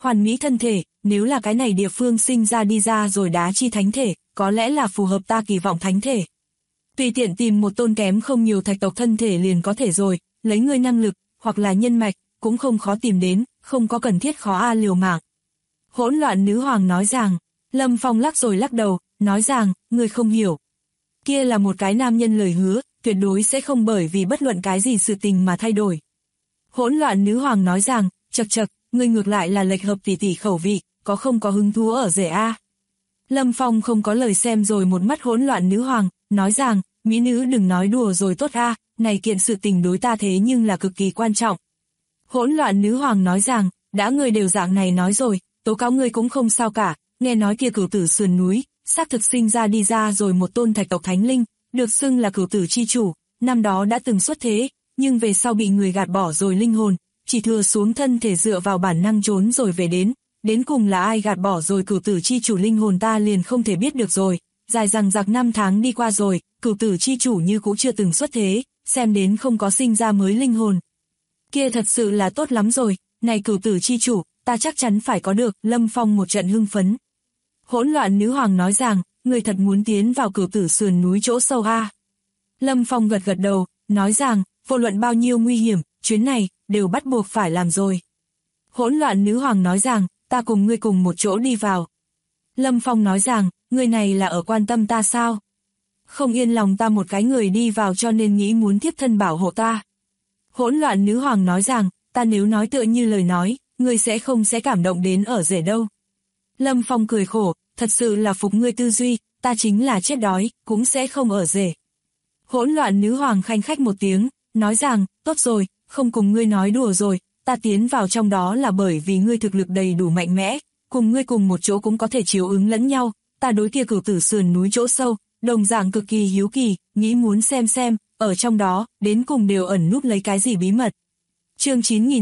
Hoàn mỹ thân thể, nếu là cái này địa phương sinh ra đi ra rồi đá chi thánh thể, có lẽ là phù hợp ta kỳ vọng thánh thể. Tùy tiện tìm một tôn kém không nhiều thạch tộc thân thể liền có thể rồi, lấy ngươi năng lực, hoặc là nhân mạch, cũng không khó tìm đến, không có cần thiết khó liều mạng. Hỗn loạn nữ hoàng nói rằng, Lâm Phong lắc rồi lắc đầu, nói rằng, ngươi không hiểu. Kia là một cái nam nhân lời hứa, tuyệt đối sẽ không bởi vì bất luận cái gì sự tình mà thay đổi. Hỗn loạn nữ hoàng nói rằng, chậc chậc, ngươi ngược lại là lệch hợp tỷ tỷ khẩu vị, có không có hứng thú ở rể a? Lâm Phong không có lời xem rồi một mắt hỗn loạn nữ hoàng, nói rằng, mỹ nữ đừng nói đùa rồi tốt a, này kiện sự tình đối ta thế nhưng là cực kỳ quan trọng. Hỗn loạn nữ hoàng nói rằng, đã ngươi đều dạng này nói rồi, tố cáo ngươi cũng không sao cả, nghe nói kia Cửu Tử sườn núi, xác thực sinh ra đi ra rồi một tôn thạch tộc thánh linh, được xưng là Cửu Tử chi chủ, năm đó đã từng xuất thế, nhưng về sau bị người gạt bỏ rồi linh hồn, chỉ thừa xuống thân thể dựa vào bản năng trốn rồi về đến cùng là ai gạt bỏ rồi Cửu Tử chi chủ linh hồn ta liền không thể biết được rồi, dài rằng giặc năm tháng đi qua rồi, Cửu Tử chi chủ như cũng chưa từng xuất thế, xem đến không có sinh ra mới linh hồn. Kia thật sự là tốt lắm rồi, này Cửu Tử chi chủ, ta chắc chắn phải có được, Lâm Phong một trận hưng phấn. Hỗn loạn nữ hoàng nói rằng, người thật muốn tiến vào Cửu Tử sườn núi chỗ sâu a. Lâm Phong gật gật đầu, nói rằng, vô luận bao nhiêu nguy hiểm, chuyến này, đều bắt buộc phải làm rồi. Hỗn loạn nữ hoàng nói rằng, ta cùng ngươi cùng một chỗ đi vào. Lâm Phong nói rằng, người này là ở quan tâm ta sao? Không yên lòng ta một cái người đi vào cho nên nghĩ muốn tiếp thân bảo hộ ta. Hỗn loạn nữ hoàng nói rằng, ta nếu nói tựa như lời nói, ngươi sẽ không cảm động đến ở rể đâu. Lâm Phong cười khổ, thật sự là phục ngươi tư duy, ta chính là chết đói, cũng sẽ không ở rể. Hỗn loạn nữ hoàng khanh khách một tiếng, nói rằng, tốt rồi, không cùng ngươi nói đùa rồi, ta tiến vào trong đó là bởi vì ngươi thực lực đầy đủ mạnh mẽ, cùng ngươi cùng một chỗ cũng có thể chiếu ứng lẫn nhau, ta đối kia Cửu Tử sườn núi chỗ sâu, đồng dạng cực kỳ hiếu kỳ, nghĩ muốn xem, ở trong đó, đến cùng đều ẩn núp lấy cái gì bí mật. Chương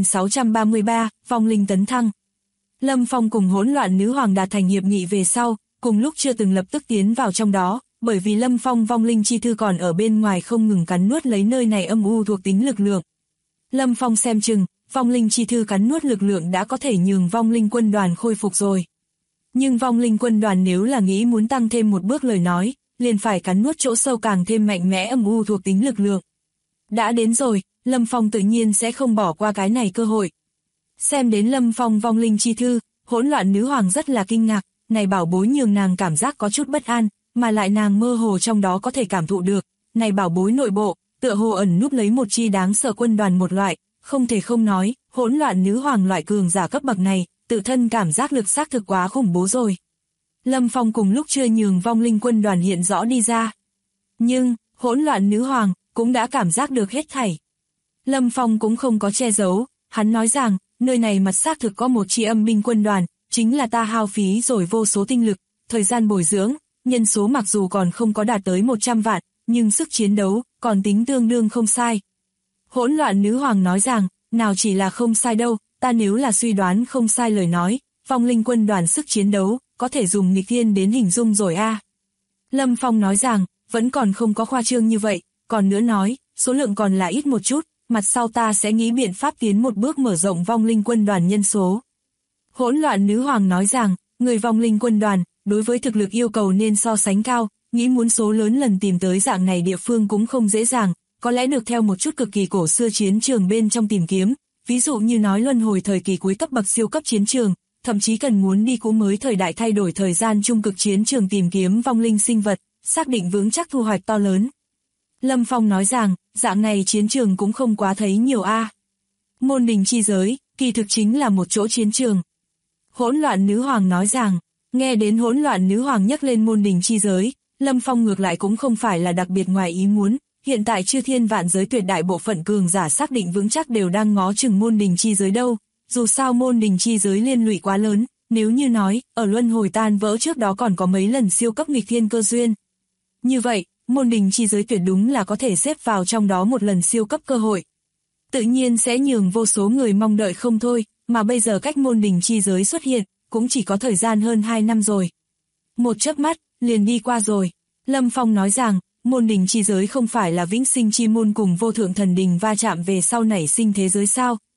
9633, vong linh tấn thăng. Lâm Phong cùng hỗn loạn nữ hoàng đạt thành hiệp nghị về sau, cùng lúc chưa từng lập tức tiến vào trong đó, bởi vì Lâm Phong vong linh chi thư còn ở bên ngoài không ngừng cắn nuốt lấy nơi này âm u thuộc tính lực lượng. Lâm Phong xem chừng, vong linh chi thư cắn nuốt lực lượng đã có thể nhường vong linh quân đoàn khôi phục rồi. Nhưng vong linh quân đoàn nếu là nghĩ muốn tăng thêm một bước lời nói, liền phải cắn nuốt chỗ sâu càng thêm mạnh mẽ âm u thuộc tính lực lượng. Đã đến rồi, Lâm Phong tự nhiên sẽ không bỏ qua cái này cơ hội. Xem đến Lâm Phong vong linh chi thư, hỗn loạn nữ hoàng rất là kinh ngạc, này bảo bối nhường nàng cảm giác có chút bất an, mà lại nàng mơ hồ trong đó có thể cảm thụ được, này bảo bối nội bộ, tựa hồ ẩn núp lấy một chi đáng sợ quân đoàn một loại, không thể không nói, hỗn loạn nữ hoàng loại cường giả cấp bậc này, tự thân cảm giác lực xác thực quá khủng bố rồi. Lâm Phong cùng lúc chưa nhường vong linh quân đoàn hiện rõ đi ra. Nhưng, hỗn loạn nữ hoàng, cũng đã cảm giác được hết thảy. Lâm Phong cũng không có che giấu, hắn nói rằng, nơi này mặt xác thực có một chi âm binh quân đoàn, chính là ta hao phí rồi vô số tinh lực, thời gian bồi dưỡng, nhân số mặc dù còn không có đạt tới 100 vạn, nhưng sức chiến đấu, còn tính tương đương không sai. Hỗn loạn nữ hoàng nói rằng, nào chỉ là không sai đâu, ta nếu là suy đoán không sai lời nói, vong linh quân đoàn sức chiến đấu, có thể dùng nghịch thiên đến hình dung rồi a. Lâm Phong nói rằng, vẫn còn không có khoa trương như vậy, còn nữa nói, số lượng còn là ít một chút, mặt sau ta sẽ nghĩ biện pháp tiến một bước mở rộng vong linh quân đoàn nhân số. Hỗn loạn nữ hoàng nói rằng, người vong linh quân đoàn, đối với thực lực yêu cầu nên so sánh cao, nghĩ muốn số lớn lần tìm tới dạng này địa phương cũng không dễ dàng, có lẽ được theo một chút cực kỳ cổ xưa chiến trường bên trong tìm kiếm, ví dụ như nói luân hồi thời kỳ cuối cấp bậc siêu cấp chiến trường, thậm chí cần muốn đi cũ mới thời đại thay đổi thời gian trung cực chiến trường tìm kiếm vong linh sinh vật, xác định vững chắc thu hoạch to lớn. Lâm Phong nói rằng, dạng này chiến trường cũng không quá thấy nhiều a. Môn đình chi giới, kỳ thực chính là một chỗ chiến trường. Hỗn loạn nữ hoàng nói rằng, nghe đến hỗn loạn nữ hoàng nhắc lên môn đình chi giới, Lâm Phong ngược lại cũng không phải là đặc biệt ngoài ý muốn, hiện tại chư thiên vạn giới tuyệt đại bộ phận cường giả xác định vững chắc đều đang ngó chừng môn đình chi giới đâu, dù sao môn đình chi giới liên lụy quá lớn, nếu như nói, ở luân hồi tan vỡ trước đó còn có mấy lần siêu cấp nghịch thiên cơ duyên. Như vậy, môn đình chi giới tuyệt đúng là có thể xếp vào trong đó một lần siêu cấp cơ hội. Tự nhiên sẽ nhường vô số người mong đợi không thôi, mà bây giờ cách môn đình chi giới xuất hiện, cũng chỉ có thời gian hơn 2 năm rồi. Một chớp mắt, liền đi qua rồi. Lâm Phong nói rằng, môn đình chi giới không phải là vĩnh sinh chi môn cùng vô thượng thần đình va chạm về sau nảy sinh thế giới sao,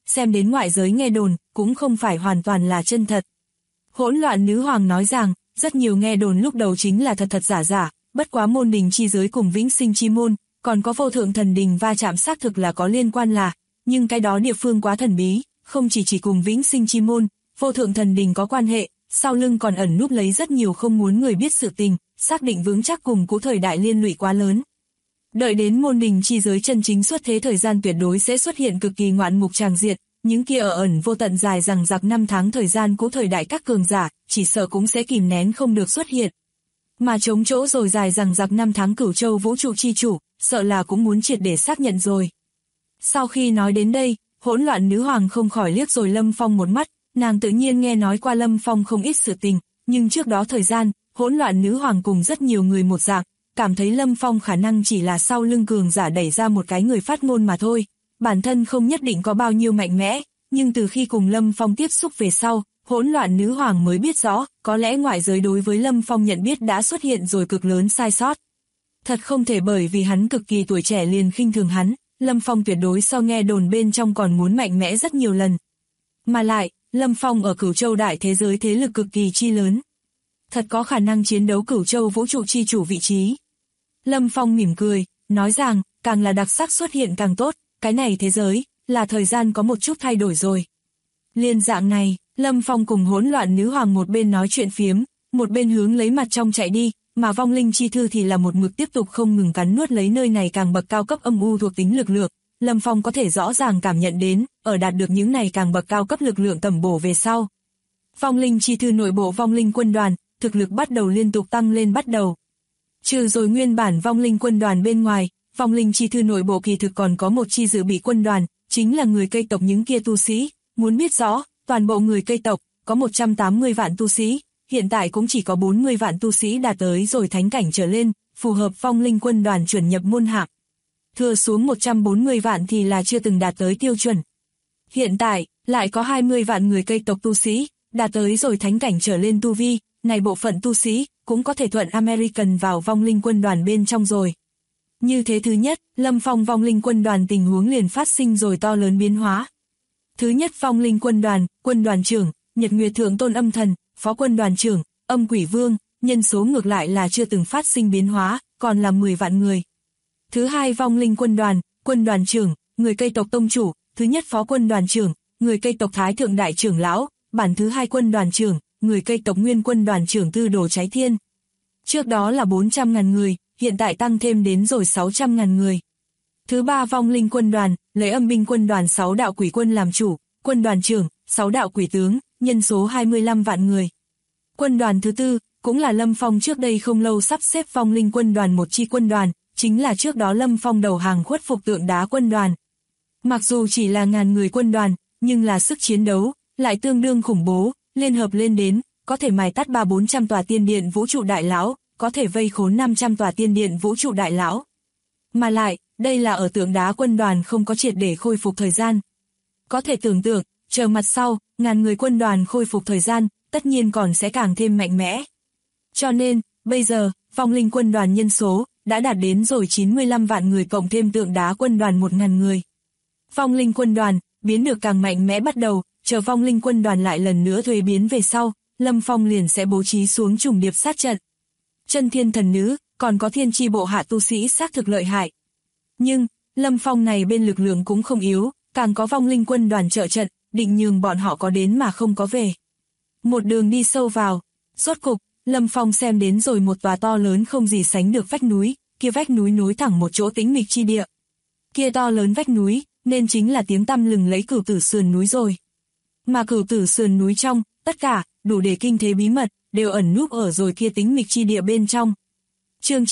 xem đến ngoại giới nghe đồn, cũng không phải hoàn toàn là chân thật. Hỗn loạn nữ hoàng nói rằng, rất nhiều nghe đồn lúc đầu chính là thật thật giả giả, bất quá môn đình chi giới cùng vĩnh sinh chi môn, còn có vô thượng thần đình va chạm xác thực là có liên quan là, nhưng cái đó địa phương quá thần bí, không chỉ cùng vĩnh sinh chi môn, vô thượng thần đình có quan hệ, sau lưng còn ẩn núp lấy rất nhiều không muốn người biết sự tình, xác định vững chắc cùng cũ thời đại liên lụy quá lớn. Đợi đến môn đình chi giới chân chính xuất thế thời gian tuyệt đối sẽ xuất hiện cực kỳ ngoạn mục tràng diệt, những kia ở ẩn vô tận dài rằng giặc năm tháng thời gian cũ thời đại các cường giả, chỉ sợ cũng sẽ kìm nén không được xuất hiện. Mà chống chỗ rồi dài rằng giặc năm tháng cửu châu vũ trụ chi chủ, sợ là cũng muốn triệt để xác nhận rồi. Sau khi nói đến đây, hỗn loạn nữ hoàng không khỏi liếc rồi Lâm Phong một mắt, nàng tự nhiên nghe nói qua Lâm Phong không ít sự tình, nhưng trước đó thời gian, hỗn loạn nữ hoàng cùng rất nhiều người một dạng, cảm thấy Lâm Phong khả năng chỉ là sau lưng cường giả đẩy ra một cái người phát ngôn mà thôi, bản thân không nhất định có bao nhiêu mạnh mẽ, nhưng từ khi cùng Lâm Phong tiếp xúc về sau, hỗn loạn nữ hoàng mới biết rõ, có lẽ ngoại giới đối với Lâm Phong nhận biết đã xuất hiện rồi cực lớn sai sót. Thật không thể bởi vì hắn cực kỳ tuổi trẻ liền khinh thường hắn, Lâm Phong tuyệt đối so nghe đồn bên trong còn muốn mạnh mẽ rất nhiều lần. Mà lại, Lâm Phong ở Cửu Châu đại thế giới thế lực cực kỳ chi lớn. Thật có khả năng chiến đấu Cửu Châu vũ trụ chi chủ vị trí. Lâm Phong mỉm cười, nói rằng, càng là đặc sắc xuất hiện càng tốt, cái này thế giới, là thời gian có một chút thay đổi rồi. Liên dạng này, Lâm Phong cùng hỗn loạn nữ hoàng một bên nói chuyện phiếm, một bên hướng lấy mặt trong chạy đi, mà vong linh chi thư thì là một mực tiếp tục không ngừng cắn nuốt lấy nơi này càng bậc cao cấp âm u thuộc tính lực lượng. Lâm Phong có thể rõ ràng cảm nhận đến, ở đạt được những này càng bậc cao cấp lực lượng tầm bổ về sau. Vong linh chi thư nội bộ vong linh quân đoàn, thực lực bắt đầu liên tục tăng lên bắt đầu. Trừ rồi nguyên bản vong linh quân đoàn bên ngoài, vong linh chi thư nội bộ kỳ thực còn có một chi dự bị quân đoàn, chính là người cây tộc những kia tu sĩ. Muốn biết rõ, toàn bộ người cây tộc, có 180 vạn tu sĩ, hiện tại cũng chỉ có 40 vạn tu sĩ đạt tới rồi thánh cảnh trở lên, phù hợp vong linh quân đoàn chuẩn nhập môn hạng. Thừa xuống 140 vạn thì là chưa từng đạt tới tiêu chuẩn. Hiện tại, lại có 20 vạn người cây tộc tu sĩ, đạt tới rồi thánh cảnh trở lên tu vi, này bộ phận tu sĩ, cũng có thể thuận American vào vong linh quân đoàn bên trong rồi. Như thế thứ nhất, Lâm Phong vong linh quân đoàn tình huống liền phát sinh rồi to lớn biến hóa. Thứ nhất vong linh quân đoàn trưởng, Nhật Nguyệt Thượng Tôn Âm Thần, phó quân đoàn trưởng, Âm Quỷ Vương, nhân số ngược lại là chưa từng phát sinh biến hóa, còn là 10 vạn người. Thứ hai vong linh quân đoàn trưởng, người cây tộc tông chủ, thứ nhất phó quân đoàn trưởng, người cây tộc Thái Thượng Đại trưởng lão, bản thứ hai quân đoàn trưởng, người cây tộc Nguyên quân đoàn trưởng Tư Đồ Trái Thiên. Trước đó là 400.000 người, hiện tại tăng thêm đến rồi 600.000 người. Thứ ba vong linh quân đoàn, lấy âm binh quân đoàn 6 đạo quỷ quân làm chủ, quân đoàn trưởng, 6 đạo quỷ tướng, nhân số 25 vạn người. Quân đoàn thứ tư, cũng là Lâm Phong trước đây không lâu sắp xếp vong linh quân đoàn một chi quân đoàn, chính là trước đó Lâm Phong đầu hàng khuất phục tượng đá quân đoàn. Mặc dù chỉ là ngàn người quân đoàn, nhưng là sức chiến đấu, lại tương đương khủng bố, liên hợp lên đến, có thể mài tắt 300-400 tòa tiên điện vũ trụ đại lão, có thể vây khốn 500 tòa tiên điện vũ trụ đại lão. Mà lại, đây là ở tượng đá quân đoàn không có triệt để khôi phục thời gian. Có thể tưởng tượng, chờ mặt sau, ngàn người quân đoàn khôi phục thời gian, tất nhiên còn sẽ càng thêm mạnh mẽ. Cho nên, bây giờ, vong linh quân đoàn nhân số, đã đạt đến rồi 95 vạn người cộng thêm tượng đá quân đoàn 1.000 người. Vong linh quân đoàn, biến được càng mạnh mẽ bắt đầu, chờ vong linh quân đoàn lại lần nữa thuế biến về sau, Lâm Phong liền sẽ bố trí xuống trùng điệp sát trận. Chân thiên thần nữ, còn có thiên chi bộ hạ tu sĩ xác thực lợi hại. Nhưng, Lâm Phong này bên lực lượng cũng không yếu, càng có vong linh quân đoàn trợ trận, định nhường bọn họ có đến mà không có về. Một đường đi sâu vào, rốt cục, Lâm Phong xem đến rồi một tòa to lớn không gì sánh được vách núi, kia vách núi nối thẳng một chỗ tĩnh mịch chi địa. Kia to lớn vách núi, nên chính là tiếng tăm lừng lấy Cửu Tử sườn núi rồi. Mà Cửu Tử sườn núi trong, tất cả, đủ để kinh thế bí mật, đều ẩn núp ở rồi kia tĩnh mịch chi địa bên trong. Chương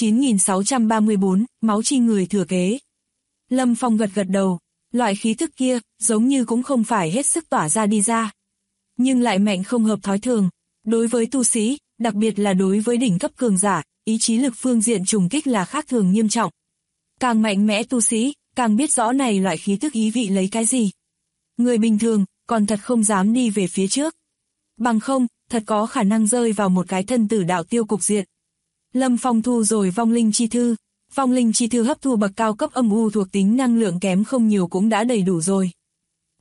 9634, máu chi người thừa kế. Lâm Phong gật gật đầu, loại khí thức kia, giống như cũng không phải hết sức tỏa ra đi ra. Nhưng lại mạnh không hợp thói thường. Đối với tu sĩ, đặc biệt là đối với đỉnh cấp cường giả, ý chí lực phương diện trùng kích là khác thường nghiêm trọng. Càng mạnh mẽ tu sĩ, càng biết rõ này loại khí thức ý vị lấy cái gì. Người bình thường, còn thật không dám đi về phía trước. Bằng không, thật có khả năng rơi vào một cái thân tử đạo tiêu cục diện. Lâm Phong thu rồi vong linh chi thư. Vong linh chi thư hấp thu bậc cao cấp âm u thuộc tính năng lượng kém không nhiều cũng đã đầy đủ rồi.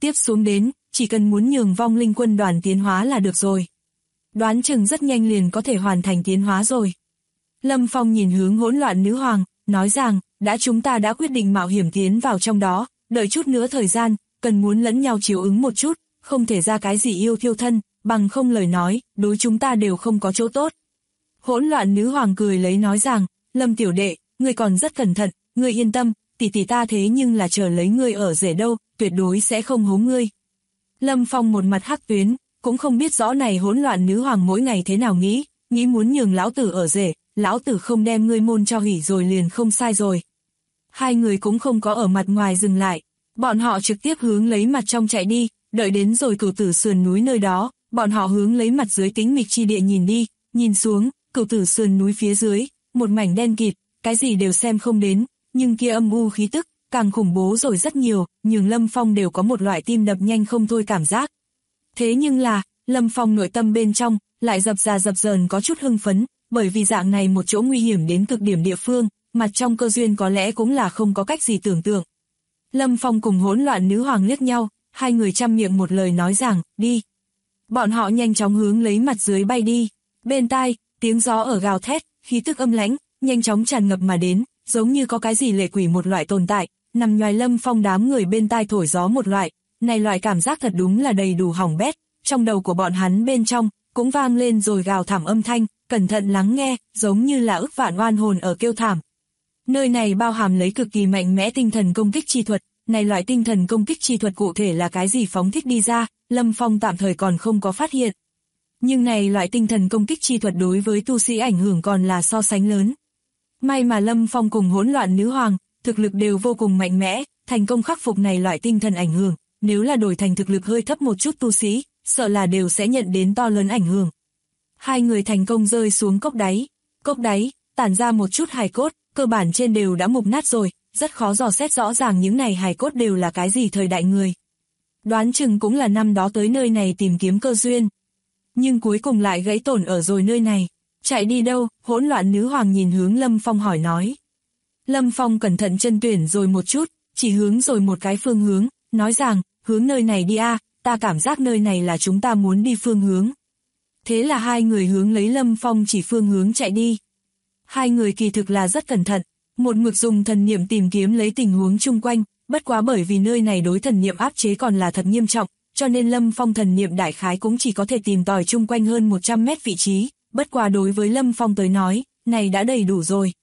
tiếp xuống đến, chỉ cần muốn nhường vong linh quân đoàn tiến hóa là được rồi. Đoán chừng rất nhanh liền có thể hoàn thành tiến hóa rồi. Lâm Phong nhìn hướng hỗn loạn nữ hoàng, nói rằng, chúng ta đã quyết định mạo hiểm tiến vào trong đó, đợi chút nữa thời gian, cần muốn lẫn nhau chiếu ứng một chút, không thể ra cái gì yêu thiêu thân, bằng không lời nói, đối chúng ta đều không có chỗ tốt. Hỗn loạn nữ hoàng cười lấy nói rằng, Lâm tiểu đệ, ngươi còn rất cẩn thận, ngươi yên tâm, tỷ tỷ ta thế nhưng là chờ lấy ngươi ở rể đâu, tuyệt đối sẽ không hố ngươi. Lâm Phong một mặt hắc tuyến, cũng không biết rõ này hỗn loạn nữ hoàng mỗi ngày thế nào nghĩ muốn nhường lão tử ở rể, lão tử không đem ngươi môn cho hỉ rồi liền không sai rồi. Hai người cũng không có ở mặt ngoài dừng lại, bọn họ trực tiếp hướng lấy mặt trong chạy đi, đợi đến rồi Cửu Tử sườn núi nơi đó, bọn họ hướng lấy mặt dưới tĩnh mịch chi địa nhìn đi, nhìn xuống, Cửu Tử sườn núi phía dưới, một mảnh đen kịt, cái gì đều xem không đến, nhưng kia âm u khí tức, càng khủng bố rồi rất nhiều, nhường Lâm Phong đều có một loại tim đập nhanh không thôi cảm giác. Thế nhưng là, Lâm Phong nội tâm bên trong, lại dập dờn có chút hưng phấn, bởi vì dạng này một chỗ nguy hiểm đến cực điểm địa phương, mặt trong cơ duyên có lẽ cũng là không có cách gì tưởng tượng. Lâm Phong cùng hỗn loạn nữ hoàng liếc nhau, hai người trăm miệng một lời nói rằng, đi. Bọn họ nhanh chóng hướng lấy mặt dưới bay đi, bên tai, tiếng gió ở gào thét, khí tức âm lãnh, nhanh chóng tràn ngập mà đến, giống như có cái gì lệ quỷ một loại tồn tại, nằm ngoài Lâm Phong đám người bên tai thổi gió một loại, này loại cảm giác thật đúng là đầy đủ hỏng bét, trong đầu của bọn hắn bên trong, cũng vang lên rồi gào thảm âm thanh, cẩn thận lắng nghe, giống như là ức vạn oan hồn ở kêu thảm. Nơi này bao hàm lấy cực kỳ mạnh mẽ tinh thần công kích chi thuật, này loại tinh thần công kích chi thuật cụ thể là cái gì phóng thích đi ra, Lâm Phong tạm thời còn không có phát hiện. Nhưng này loại tinh thần công kích chi thuật đối với tu sĩ ảnh hưởng còn là so sánh lớn. May mà Lâm Phong cùng hỗn loạn nữ hoàng, thực lực đều vô cùng mạnh mẽ, thành công khắc phục này loại tinh thần ảnh hưởng, nếu là đổi thành thực lực hơi thấp một chút tu sĩ, sợ là đều sẽ nhận đến to lớn ảnh hưởng. Hai người thành công rơi xuống cốc đáy, tản ra một chút hài cốt, cơ bản trên đều đã mục nát rồi, rất khó dò xét rõ ràng những này hài cốt đều là cái gì thời đại người. Đoán chừng cũng là năm đó tới nơi này tìm kiếm cơ duyên. Nhưng cuối cùng lại gãy tổn ở rồi nơi này. Chạy đi đâu? Hỗn loạn nữ hoàng nhìn hướng Lâm Phong hỏi nói. Lâm Phong cẩn thận chân tuyển rồi một chút, chỉ hướng rồi một cái phương hướng, nói rằng, hướng nơi này đi a, ta cảm giác nơi này là chúng ta muốn đi phương hướng. Thế là hai người hướng lấy Lâm Phong chỉ phương hướng chạy đi. Hai người kỳ thực là rất cẩn thận, một mực dùng thần niệm tìm kiếm lấy tình huống chung quanh, bất quá bởi vì nơi này đối thần niệm áp chế còn là thật nghiêm trọng, cho nên Lâm Phong thần niệm đại khái cũng chỉ có thể tìm tòi chung quanh hơn 100 mét vị trí, bất quá đối với Lâm Phong tới nói, này đã đầy đủ rồi.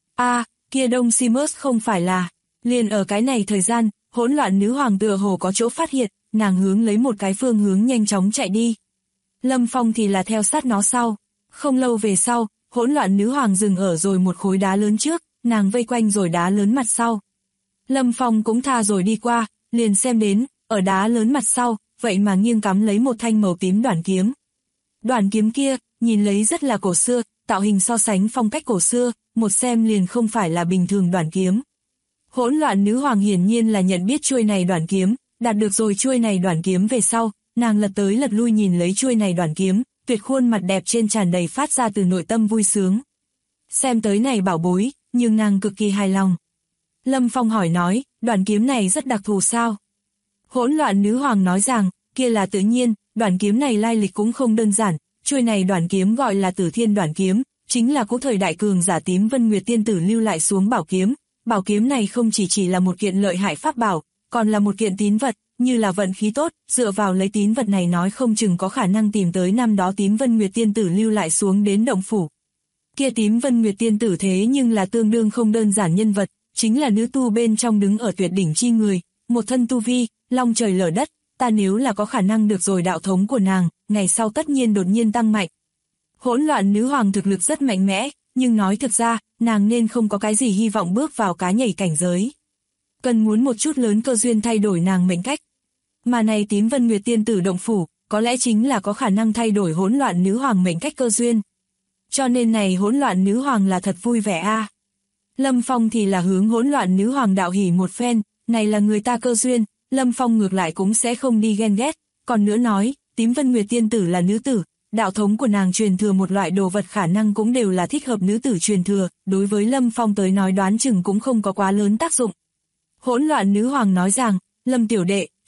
Kia Đông Simus không phải là, liền ở cái này thời gian, hỗn loạn nữ hoàng tựa hồ có chỗ phát hiện, nàng hướng lấy một cái phương hướng nhanh chóng chạy đi. Lâm Phong thì là theo sát nó sau, không lâu về sau, hỗn loạn nữ hoàng dừng ở rồi một khối đá lớn trước, nàng vây quanh rồi đá lớn mặt sau. Lâm Phong cũng tha rồi đi qua, liền xem đến, ở đá lớn mặt sau, vậy mà nghiêng cắm lấy một thanh màu tím đoản kiếm. Đoản kiếm kia, nhìn lấy rất là cổ xưa, tạo hình so sánh phong cách cổ xưa, một xem liền không phải là bình thường đoản kiếm. Hỗn loạn nữ hoàng hiển nhiên là nhận biết chuôi này đoản kiếm, đạt được rồi chuôi này đoản kiếm về sau, nàng lật tới lật lui nhìn lấy chuôi này đoản kiếm, tuyệt khuôn mặt đẹp trên tràn đầy phát ra từ nội tâm vui sướng. Xem tới này bảo bối, nhưng nàng cực kỳ hài lòng. Lâm Phong hỏi nói, đoản kiếm này rất đặc thù sao? Hỗn loạn nữ hoàng nói rằng, kia là tự nhiên, đoản kiếm này lai lịch cũng không đơn giản, chuôi này đoản kiếm gọi là Tử Thiên đoản kiếm, chính là cũ thời đại cường giả Tím Vân Nguyệt tiên tử lưu lại xuống bảo kiếm. Bảo kiếm này không chỉ là một kiện lợi hại pháp bảo, còn là một kiện tín vật, như là vận khí tốt, dựa vào lấy tín vật này nói không chừng có khả năng tìm tới năm đó Tím Vân Nguyệt tiên tử lưu lại xuống đến động phủ. Kia Tím Vân Nguyệt tiên tử thế nhưng là tương đương không đơn giản nhân vật, chính là nữ tu bên trong đứng ở tuyệt đỉnh chi người, một thân tu vi, long trời lở đất, ta nếu là có khả năng được rồi đạo thống của nàng, ngày sau tất nhiên đột nhiên tăng mạnh. Hỗn loạn nữ hoàng thực lực rất mạnh mẽ, nhưng nói thực ra, nàng nên không có cái gì hy vọng bước vào cá nhảy cảnh giới. Cần muốn một chút lớn cơ duyên thay đổi nàng mệnh cách. Mà này Tím Vân Nguyệt tiên tử động phủ, có lẽ chính là có khả năng thay đổi hỗn loạn nữ hoàng mệnh cách cơ duyên. Cho nên này hỗn loạn nữ hoàng là thật vui vẻ a. Lâm Phong thì là hướng hỗn loạn nữ hoàng đạo hỉ một phen, này là người ta cơ duyên, Lâm Phong ngược lại cũng sẽ không đi ghen ghét, còn nữa nói, Tím Vân Nguyệt tiên tử là nữ tử, đạo thống của nàng truyền thừa một loại đồ vật khả năng cũng đều là thích hợp nữ tử truyền thừa, đối với Lâm Phong tới nói đoán chừng cũng không có quá lớn tác dụng. Hỗn loạn nữ hoàng nói rằng, Lâm tiểu đệ,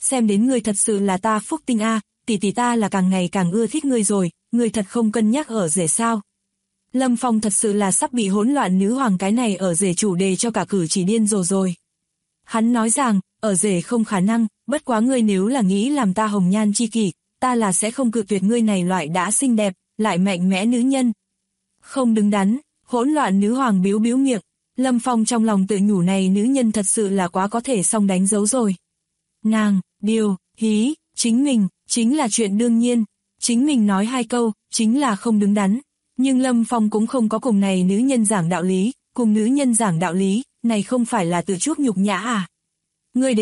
xem đến ngươi thật sự là ta phúc tinh a, tỷ tỷ ta là càng ngày càng ưa thích ngươi rồi, ngươi thật không cân nhắc ở rể sao. Lâm Phong thật sự là sắp bị hỗn loạn nữ hoàng cái này ở rể chủ đề cho cả cử chỉ điên rồ rồi. Hắn nói rằng, ở rể không khả năng, bất quá ngươi nếu là nghĩ làm ta hồng nhan chi kỷ, ta là sẽ không cự tuyệt ngươi này loại đã xinh đẹp, lại mạnh mẽ nữ nhân. Không đứng đắn, hỗn loạn nữ hoàng biếu biếu miệng, Lâm Phong trong lòng tự nhủ này nữ nhân thật sự là quá có thể xong đánh dấu rồi. Nàng, điều, hí, chính mình, chính là chuyện đương nhiên, chính mình nói hai câu, chính là không đứng đắn. Nhưng Lâm Phong cũng không có cùng này nữ nhân giảng đạo lý, cùng nữ nhân giảng đạo lý, này không phải là tự chuốc nhục nhã à. Ngươi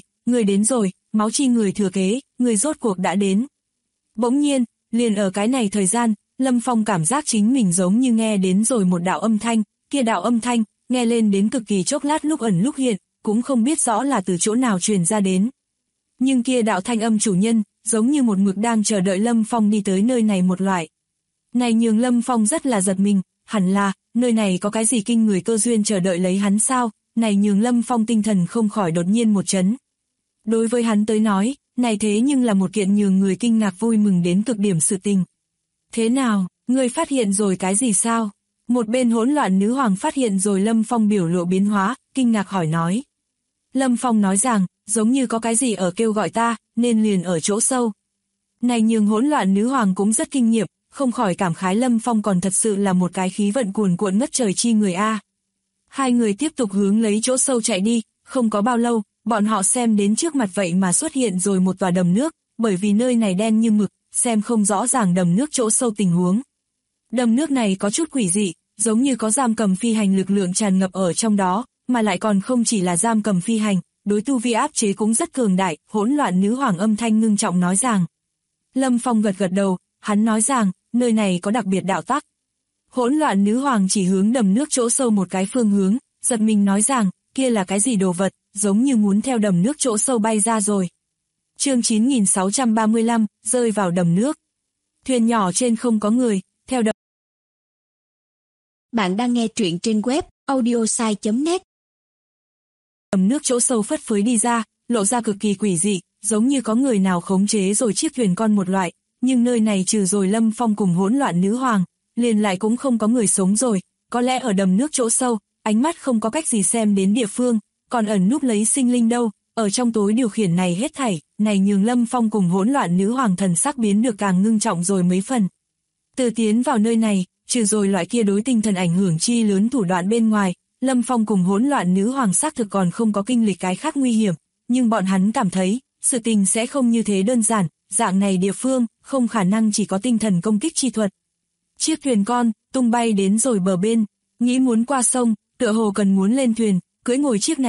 đến rồi, máu chi người thừa kế, người rốt cuộc đã đến. Bỗng nhiên, liền ở cái này thời gian, Lâm Phong cảm giác chính mình giống như nghe đến rồi một đạo âm thanh, kia đạo âm thanh, nghe lên đến cực kỳ chốc lát lúc ẩn lúc hiện, cũng không biết rõ là từ chỗ nào truyền ra đến. Nhưng kia đạo thanh âm chủ nhân, giống như một mực đang chờ đợi Lâm Phong đi tới nơi này một loại. Này nhường Lâm Phong rất là giật mình, hẳn là, nơi này có cái gì kinh người cơ duyên chờ đợi lấy hắn sao, này nhường Lâm Phong tinh thần không khỏi đột nhiên một chấn. Đối với hắn tới nói, này thế nhưng là một kiện nhường người kinh ngạc vui mừng đến cực điểm sự tình. Thế nào, ngươi phát hiện rồi cái gì sao? Một bên hỗn loạn nữ hoàng phát hiện rồi Lâm Phong biểu lộ biến hóa, kinh ngạc hỏi nói. Lâm Phong nói rằng, giống như có cái gì ở kêu gọi ta, nên liền ở chỗ sâu. Này nhường hỗn loạn nữ hoàng cũng rất kinh nghiệm, không khỏi cảm khái Lâm Phong còn thật sự là một cái khí vận cuồn cuộn ngất trời chi người a. Hai người tiếp tục hướng lấy chỗ sâu chạy đi, không có bao lâu, bọn họ xem đến trước mặt vậy mà xuất hiện rồi một tòa đầm nước, bởi vì nơi này đen như mực, xem không rõ ràng đầm nước chỗ sâu tình huống. Đầm nước này có chút quỷ dị, giống như có giam cầm phi hành lực lượng tràn ngập ở trong đó, mà lại còn không chỉ là giam cầm phi hành, đối tu vi áp chế cũng rất cường đại, hỗn loạn nữ hoàng âm thanh ngưng trọng nói rằng. Lâm Phong gật gật đầu, hắn nói rằng, nơi này có đặc biệt đạo tắc. Hỗn loạn nữ hoàng chỉ hướng đầm nước chỗ sâu một cái phương hướng, giật mình nói rằng, kia là cái gì đồ vật, giống như muốn theo đầm nước chỗ sâu bay ra rồi. Chương 9635, rơi vào đầm nước. Thuyền nhỏ trên không có người, theo đầm. Bạn đang nghe truyện trên web audiosai.net. Đầm nước chỗ sâu phất phới đi ra, lộ ra cực kỳ quỷ dị, giống như có người nào khống chế rồi chiếc thuyền con một loại, nhưng nơi này trừ rồi Lâm Phong cùng hỗn loạn nữ hoàng, liền lại cũng không có người sống rồi, có lẽ ở đầm nước chỗ sâu, ánh mắt không có cách gì xem đến địa phương, còn ẩn núp lấy sinh linh đâu, ở trong tối điều khiển này hết thảy, này nhường Lâm Phong cùng hỗn loạn nữ hoàng thần sắc biến được càng ngưng trọng rồi mấy phần. Từ tiến vào nơi này, trừ rồi loại kia đối tinh thần ảnh hưởng chi lớn thủ đoạn bên ngoài, Lâm Phong cùng hỗn loạn nữ hoàng xác thực còn không có kinh lịch cái khác nguy hiểm, nhưng bọn hắn cảm thấy, sự tình sẽ không như thế đơn giản, dạng này địa phương, không khả năng chỉ có tinh thần công kích chi thuật. Chiếc thuyền con, tung bay đến rồi bờ bên, nghĩ muốn qua sông, tựa hồ cần muốn lên thuyền, cưỡi ngồi chiếc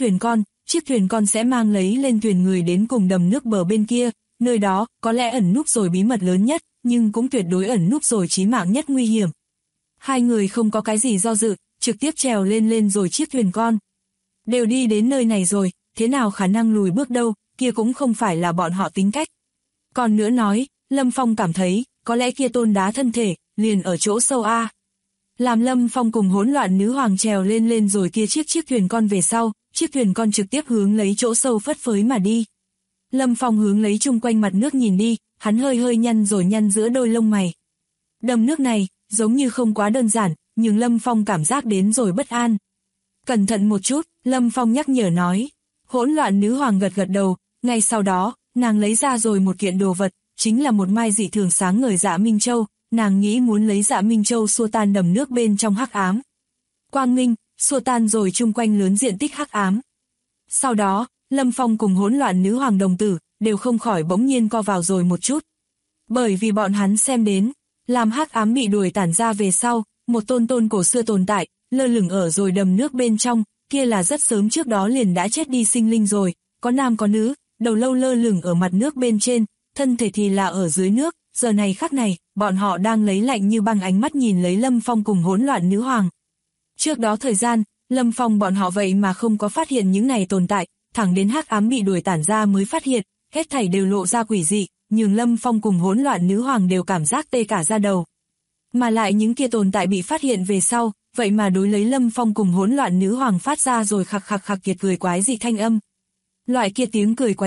thuyền con sẽ mang lấy lên thuyền người đến cùng đầm nước bờ bên kia, nơi đó, có lẽ ẩn núp rồi bí mật lớn nhất, nhưng cũng tuyệt đối ẩn núp rồi chí mạng nhất nguy hiểm. Hai người không có cái gì do dự, trực tiếp trèo lên rồi chiếc thuyền con. Đều đi đến nơi này rồi, thế nào khả năng lùi bước đâu, kia cũng không phải là bọn họ tính cách. Còn nữa nói, Lâm Phong cảm thấy, có lẽ kia tôn đá thân thể, liền ở chỗ sâu A. Làm Lâm Phong cùng hỗn loạn nữ hoàng trèo lên rồi kia chiếc thuyền con về sau, chiếc thuyền con trực tiếp hướng lấy chỗ sâu phất phới mà đi. Lâm Phong hướng lấy chung quanh mặt nước nhìn đi, hắn hơi nhăn giữa đôi lông mày. Đầm nước này, giống như không quá đơn giản, nhưng Lâm Phong cảm giác đến rồi bất an. Cẩn thận một chút, Lâm Phong nhắc nhở nói. Hỗn loạn nữ hoàng gật gật đầu, ngay sau đó, nàng lấy ra rồi một kiện đồ vật, chính là một mai dị thường sáng ngời dạ Minh Châu, nàng nghĩ muốn lấy dạ Minh Châu xua tan đầm nước bên trong hắc ám. Quang minh, xua tan rồi chung quanh lớn diện tích hắc ám. Sau đó, Lâm Phong cùng hỗn loạn nữ hoàng đồng tử, đều không khỏi bỗng nhiên co vào rồi một chút. Bởi vì bọn hắn xem đến, làm hắc ám bị đuổi tản ra về sau, một tôn cổ xưa tồn tại, lơ lửng ở rồi đầm nước bên trong, kia là rất sớm trước đó liền đã chết đi sinh linh rồi, có nam có nữ, đầu lâu lơ lửng ở mặt nước bên trên, thân thể thì là ở dưới nước, giờ này khắc này, bọn họ đang lấy lạnh như băng ánh mắt nhìn lấy Lâm Phong cùng hỗn loạn nữ hoàng. Trước đó thời gian, Lâm Phong bọn họ vậy mà không có phát hiện những này tồn tại, thẳng đến hắc ám bị đuổi tản ra mới phát hiện, hết thảy đều lộ ra quỷ dị, nhưng Lâm Phong cùng hỗn loạn nữ hoàng đều cảm giác tê cả da đầu. Mà lại những kia tồn tại bị phát hiện về sau, vậy mà đối lấy Lâm Phong cùng hỗn loạn nữ hoàng phát ra rồi khặc kiệt cười quái dị thanh âm. Loại kia tiếng cười quái dị,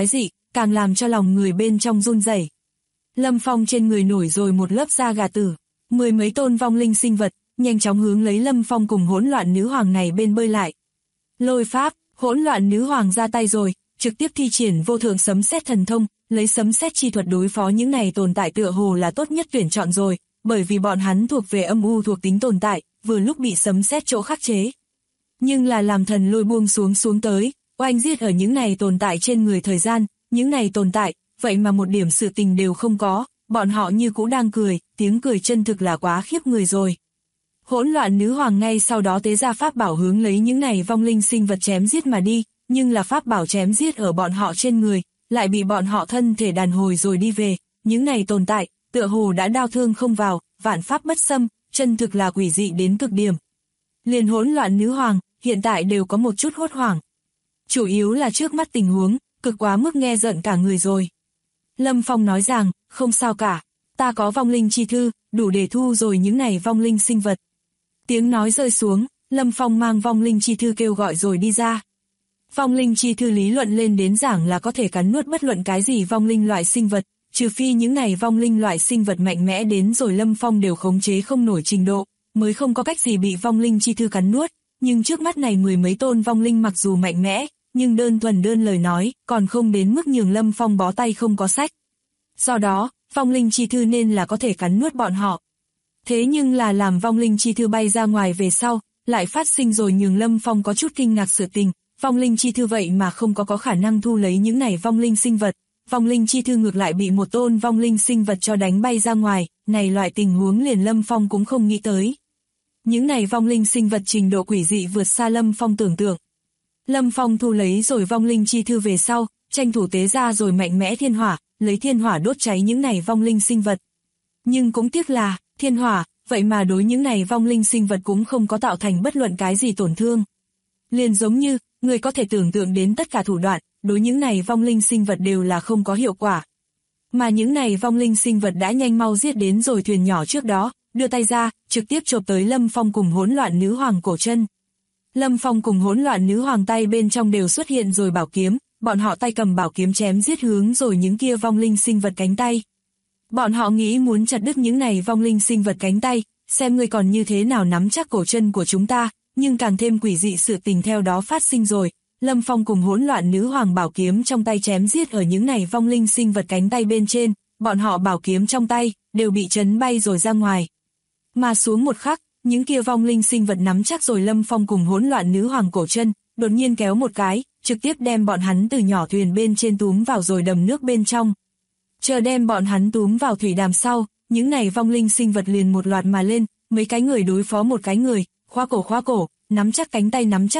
càng làm cho lòng người bên trong run rẩy. Lâm Phong trên người nổi rồi một lớp da gà tử, 10 mấy tôn vong linh sinh vật, nhanh chóng hướng lấy Lâm Phong cùng hỗn loạn nữ hoàng này bên bơi lại. Lôi pháp, hỗn loạn nữ hoàng ra tay rồi, trực tiếp thi triển vô thượng sấm sét thần thông, lấy sấm sét chi thuật đối phó những này tồn tại tựa hồ là tốt nhất tuyển chọn rồi, bởi vì bọn hắn thuộc về âm u thuộc tính tồn tại, vừa lúc bị sấm sét chỗ khắc chế. Nhưng là làm thần lôi buông xuống tới, oanh giết ở những này tồn tại trên người thời gian, những này tồn tại, vậy mà một điểm sự tình đều không có, bọn họ như cũ đang cười, tiếng cười chân thực là quá khiếp người rồi. Hỗn loạn nữ hoàng ngay sau đó tế ra pháp bảo hướng lấy những này vong linh sinh vật chém giết mà đi, nhưng là pháp bảo chém giết ở bọn họ trên người, lại bị bọn họ thân thể đàn hồi rồi đi về, những này tồn tại, tựa hồ đã đao thương không vào, vạn pháp bất xâm, chân thực là quỷ dị đến cực điểm. Liền hỗn loạn nữ hoàng, hiện tại đều có một chút hốt hoảng. Chủ yếu là trước mắt tình huống, cực quá mức nghe giận cả người rồi. Lâm Phong nói rằng, không sao cả, ta có vong linh chi thư, đủ để thu rồi những này vong linh sinh vật. Tiếng nói rơi xuống, Lâm Phong mang vong linh chi thư kêu gọi rồi đi ra. Vong linh chi thư lý luận lên đến giảng là có thể cắn nuốt bất luận cái gì vong linh loại sinh vật, trừ phi những này vong linh loại sinh vật mạnh mẽ đến rồi Lâm Phong đều khống chế không nổi trình độ, mới không có cách gì bị vong linh chi thư cắn nuốt, nhưng trước mắt này 10 mấy tôn vong linh mặc dù mạnh mẽ, nhưng đơn thuần đơn lời nói, còn không đến mức nhường Lâm Phong bó tay không có sách. Do đó, vong linh chi thư nên là có thể cắn nuốt bọn họ. Thế nhưng là làm vong linh chi thư bay ra ngoài về sau, lại phát sinh rồi nhường Lâm Phong có chút kinh ngạc sự tình, vong linh chi thư vậy mà không có khả năng thu lấy những này vong linh sinh vật, vong linh chi thư ngược lại bị một tôn vong linh sinh vật cho đánh bay ra ngoài, này loại tình huống liền Lâm Phong cũng không nghĩ tới. Những này vong linh sinh vật trình độ quỷ dị vượt xa Lâm Phong tưởng tượng. Lâm Phong thu lấy rồi vong linh chi thư về sau, tranh thủ tế ra rồi mạnh mẽ thiên hỏa, lấy thiên hỏa đốt cháy những này vong linh sinh vật. Nhưng cũng tiếc là, thiên hỏa, vậy mà đối những này vong linh sinh vật cũng không có tạo thành bất luận cái gì tổn thương. Liền giống như, người có thể tưởng tượng đến tất cả thủ đoạn, đối những này vong linh sinh vật đều là không có hiệu quả. Mà những này vong linh sinh vật đã nhanh mau giết đến rồi thuyền nhỏ trước đó, đưa tay ra, trực tiếp chộp tới Lâm Phong cùng hỗn loạn nữ hoàng cổ chân. Lâm Phong cùng hỗn loạn nữ hoàng tay bên trong đều xuất hiện rồi bảo kiếm, bọn họ tay cầm bảo kiếm chém giết hướng rồi những kia vong linh sinh vật cánh tay. Bọn họ nghĩ muốn chặt đứt những này vong linh sinh vật cánh tay, xem người còn như thế nào nắm chắc cổ chân của chúng ta, nhưng càng thêm quỷ dị sự tình theo đó phát sinh rồi. Lâm Phong cùng hỗn loạn nữ hoàng bảo kiếm trong tay chém giết ở những này vong linh sinh vật cánh tay bên trên, bọn họ bảo kiếm trong tay, đều bị chấn bay rồi ra ngoài. Mà xuống một khắc, những kia vong linh sinh vật nắm chắc rồi Lâm Phong cùng hỗn loạn nữ hoàng cổ chân, đột nhiên kéo một cái, trực tiếp đem bọn hắn từ nhỏ thuyền bên trên túm vào rồi đầm nước bên trong. Chờ đem bọn hắn túm vào thủy đàm sau, những này vong linh sinh vật liền một loạt mà lên, mấy cái người đối phó một cái người, khoa cổ, nắm chắc cánh tay, nắm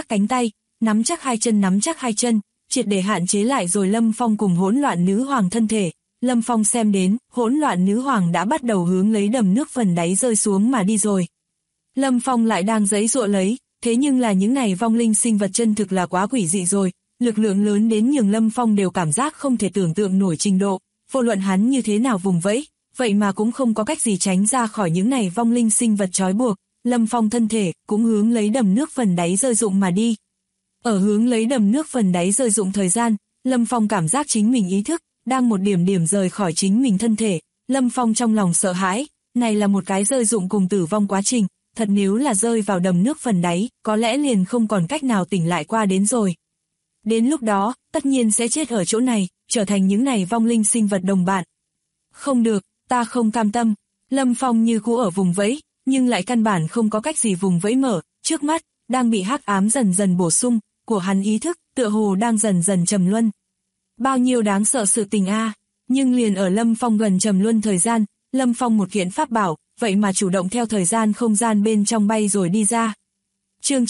chắc hai chân, triệt để hạn chế lại rồi Lâm Phong cùng hỗn loạn nữ hoàng thân thể. Lâm Phong xem đến, hỗn loạn nữ hoàng đã bắt đầu hướng lấy đầm nước phần đáy rơi xuống mà đi rồi. Lâm Phong lại đang giãy giụa lấy, thế nhưng là những này vong linh sinh vật chân thực là quá quỷ dị rồi, lực lượng lớn đến nhường Lâm Phong đều cảm giác không thể tưởng tượng nổi trình độ, vô luận hắn như thế nào vùng vẫy, vậy mà cũng không có cách gì tránh ra khỏi những này vong linh sinh vật trói buộc. Lâm Phong thân thể cũng hướng lấy đầm nước phần đáy rơi rụng mà đi. Ở hướng lấy đầm nước phần đáy rơi rụng thời gian, Lâm Phong cảm giác chính mình ý thức đang một điểm rời khỏi chính mình thân thể. Lâm Phong trong lòng sợ hãi, này là một cái rơi rụng cùng tử vong quá trình, thật nếu là rơi vào đầm nước phần đáy, có lẽ liền không còn cách nào tỉnh lại qua đến rồi. Đến lúc đó, tất nhiên sẽ chết ở chỗ này, trở thành những này vong linh sinh vật đồng bạn. Không được, ta không cam tâm. Lâm Phong như cũ ở vùng vẫy, nhưng lại căn bản không có cách gì vùng vẫy mở, trước mắt đang bị hắc ám dần dần bổ sung, của hắn ý thức tựa hồ đang dần dần trầm luân. Bao nhiêu đáng sợ sự tình a, nhưng liền ở Lâm Phong gần trầm luân thời gian, Lâm Phong một kiện pháp bảo, vậy mà chủ động theo thời gian không gian bên trong bay rồi đi ra. Chương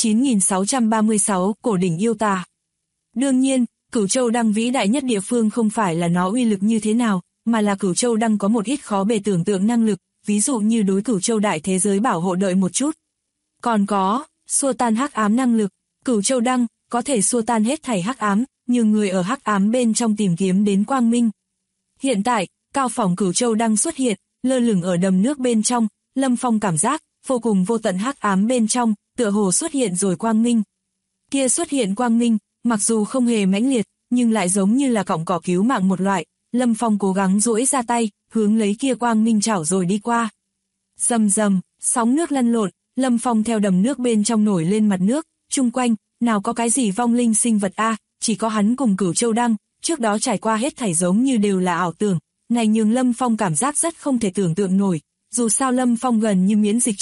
9636, cổ đỉnh yêu tà. Đương nhiên, Cửu Châu Đăng vĩ đại nhất địa phương không phải là nó uy lực như thế nào, mà là Cửu Châu Đăng có một ít khó bề tưởng tượng năng lực, ví dụ như đối Cửu Châu đại thế giới bảo hộ đợi một chút. Còn có, xua tan hắc ám năng lực, Cửu Châu Đăng có thể xua tan hết thảy hắc ám, nhưng người ở hắc ám bên trong tìm kiếm đến quang minh. Hiện tại, cao phỏng Cửu Châu Đăng xuất hiện, lơ lửng ở đầm nước bên trong, Lâm Phong cảm giác, vô cùng vô tận hắc ám bên trong, tựa hồ xuất hiện rồi quang minh. Kia xuất hiện quang minh, mặc dù không hề mãnh liệt, nhưng lại giống như là cọng cỏ cứu mạng một loại. Lâm Phong cố gắng duỗi ra tay, hướng lấy kia quang minh chảo rồi đi qua. Rầm rầm, sóng nước lăn lộn, Lâm Phong theo đầm nước bên trong nổi lên mặt nước, chung quanh, nào có cái gì vong linh sinh vật a, chỉ có hắn cùng Cửu Châu Đăng, trước đó trải qua hết thảy giống như đều là ảo tưởng, này nhường Lâm Phong cảm giác rất không thể tưởng tượng nổi, dù sao Lâm Phong gần như miễn dịch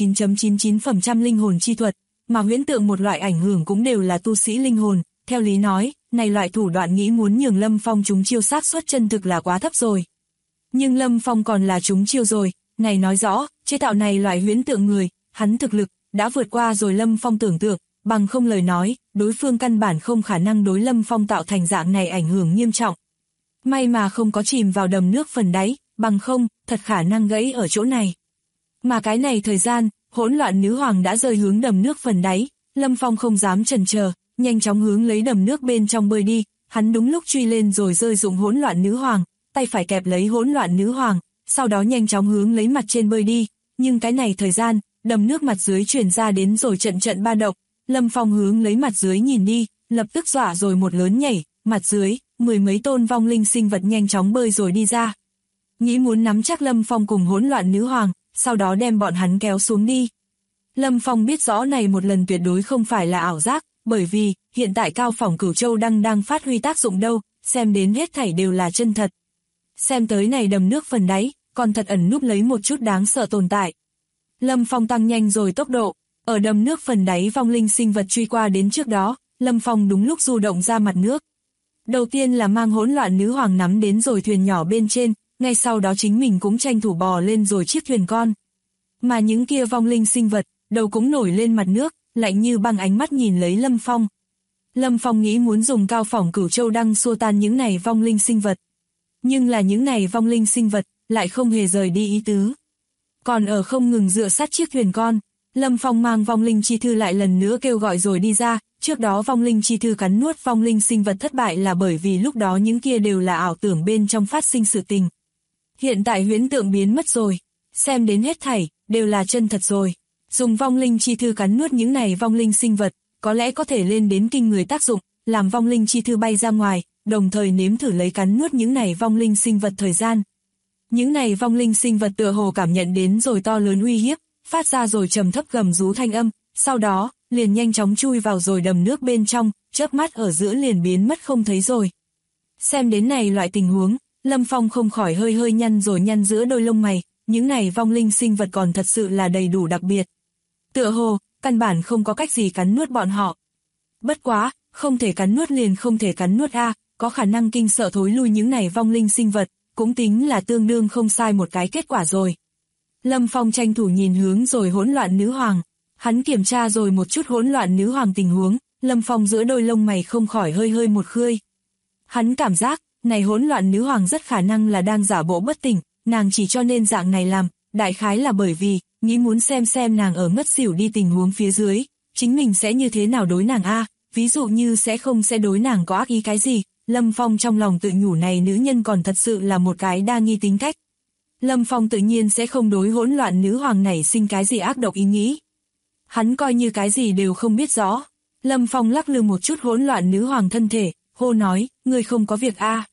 99.99% linh hồn chi thuật, mà huyễn tượng một loại ảnh hưởng cũng đều là tu sĩ linh hồn, theo lý nói, này loại thủ đoạn nghĩ muốn nhường Lâm Phong trúng chiêu xác suất chân thực là quá thấp rồi. Nhưng Lâm Phong còn là trúng chiêu rồi, này nói rõ, chế tạo này loại huyễn tượng người, hắn thực lực, đã vượt qua rồi Lâm Phong tưởng tượng, bằng không lời nói, đối phương căn bản không khả năng đối Lâm Phong tạo thành dạng này ảnh hưởng nghiêm trọng. May mà không có chìm vào đầm nước phần đáy, bằng không, thật khả năng gãy ở chỗ này. Mà cái này thời gian, hỗn loạn nữ hoàng đã rơi hướng đầm nước phần đáy, Lâm Phong không dám chần chờ, nhanh chóng hướng lấy đầm nước bên trong bơi đi, hắn đúng lúc truy lên rồi rơi dụng hỗn loạn nữ hoàng, tay phải kẹp lấy hỗn loạn nữ hoàng, sau đó nhanh chóng hướng lấy mặt trên bơi đi, nhưng cái này thời gian, đầm nước mặt dưới truyền ra đến rồi trận trận ba động, Lâm Phong hướng lấy mặt dưới nhìn đi, lập tức dọa rồi một lớn nhảy, mặt dưới, 10 mấy tôn vong linh sinh vật nhanh chóng bơi rồi đi ra. Nghĩ muốn nắm chắc Lâm Phong cùng hỗn loạn nữ hoàng, sau đó đem bọn hắn kéo xuống đi. Lâm Phong biết rõ này một lần tuyệt đối không phải là ảo giác, bởi vì, hiện tại cao phỏng Cửu Châu Đăng đang phát huy tác dụng đâu, xem đến hết thảy đều là chân thật. Xem tới này đầm nước phần đáy, còn thật ẩn núp lấy một chút đáng sợ tồn tại. Lâm Phong tăng nhanh rồi tốc độ, ở đầm nước phần đáy vong linh sinh vật truy qua đến trước đó, Lâm Phong đúng lúc du động ra mặt nước. Đầu tiên là mang hỗn loạn nữ hoàng nắm đến rồi thuyền nhỏ bên trên, ngay sau đó chính mình cũng tranh thủ bò lên rồi chiếc thuyền con. Mà những kia vong linh sinh vật, đầu cũng nổi lên mặt nước, lạnh như băng ánh mắt nhìn lấy Lâm Phong. Lâm Phong nghĩ muốn dùng cao phỏng Cửu Châu Đăng xua tan những này vong linh sinh vật. Nhưng là những này vong linh sinh vật, lại không hề rời đi ý tứ. Còn ở không ngừng dựa sát chiếc thuyền con, Lâm Phong mang vong linh chi thư lại lần nữa kêu gọi rồi đi ra, trước đó vong linh chi thư cắn nuốt vong linh sinh vật thất bại là bởi vì lúc đó những kia đều là ảo tưởng bên trong phát sinh sự tình. Hiện tại huyễn tượng biến mất rồi, xem đến hết thảy, đều là chân thật rồi. Dùng vong linh chi thư cắn nuốt những này vong linh sinh vật, có lẽ có thể lên đến kinh người tác dụng, làm vong linh chi thư bay ra ngoài, đồng thời nếm thử lấy cắn nuốt những này vong linh sinh vật thời gian. Những này vong linh sinh vật tựa hồ cảm nhận đến rồi to lớn uy hiếp, phát ra rồi trầm thấp gầm rú thanh âm, sau đó, liền nhanh chóng chui vào rồi đầm nước bên trong, chớp mắt ở giữa liền biến mất không thấy rồi. Xem đến này loại tình huống, Lâm Phong không khỏi hơi hơi nhăn rồi nhăn giữa đôi lông mày, những này vong linh sinh vật còn thật sự là đầy đủ đặc biệt. Tựa hồ, căn bản không có cách gì cắn nuốt bọn họ. Bất quá, không thể cắn nuốt liền không thể cắn nuốt a, có khả năng kinh sợ thối lui những này vong linh sinh vật, cũng tính là tương đương không sai một cái kết quả rồi. Lâm Phong tranh thủ nhìn hướng rồi hỗn loạn nữ hoàng, hắn kiểm tra rồi một chút hỗn loạn nữ hoàng tình huống, Lâm Phong giữa đôi lông mày không khỏi hơi hơi một khơi. Hắn cảm giác, này hỗn loạn nữ hoàng rất khả năng là đang giả bộ bất tỉnh, nàng chỉ cho nên dạng này làm, đại khái là bởi vì, nghĩ muốn xem nàng ở ngất xỉu đi tình huống phía dưới, chính mình sẽ như thế nào đối nàng a, ví dụ như sẽ đối nàng có ác ý cái gì. Lâm Phong trong lòng tự nhủ này nữ nhân còn thật sự là một cái đa nghi tính cách. Lâm Phong tự nhiên sẽ không đối hỗn loạn nữ hoàng này sinh cái gì ác độc ý nghĩ. Hắn coi như cái gì đều không biết rõ. Lâm Phong lắc lư một chút hỗn loạn nữ hoàng thân thể, hô nói, ngươi không có việc a.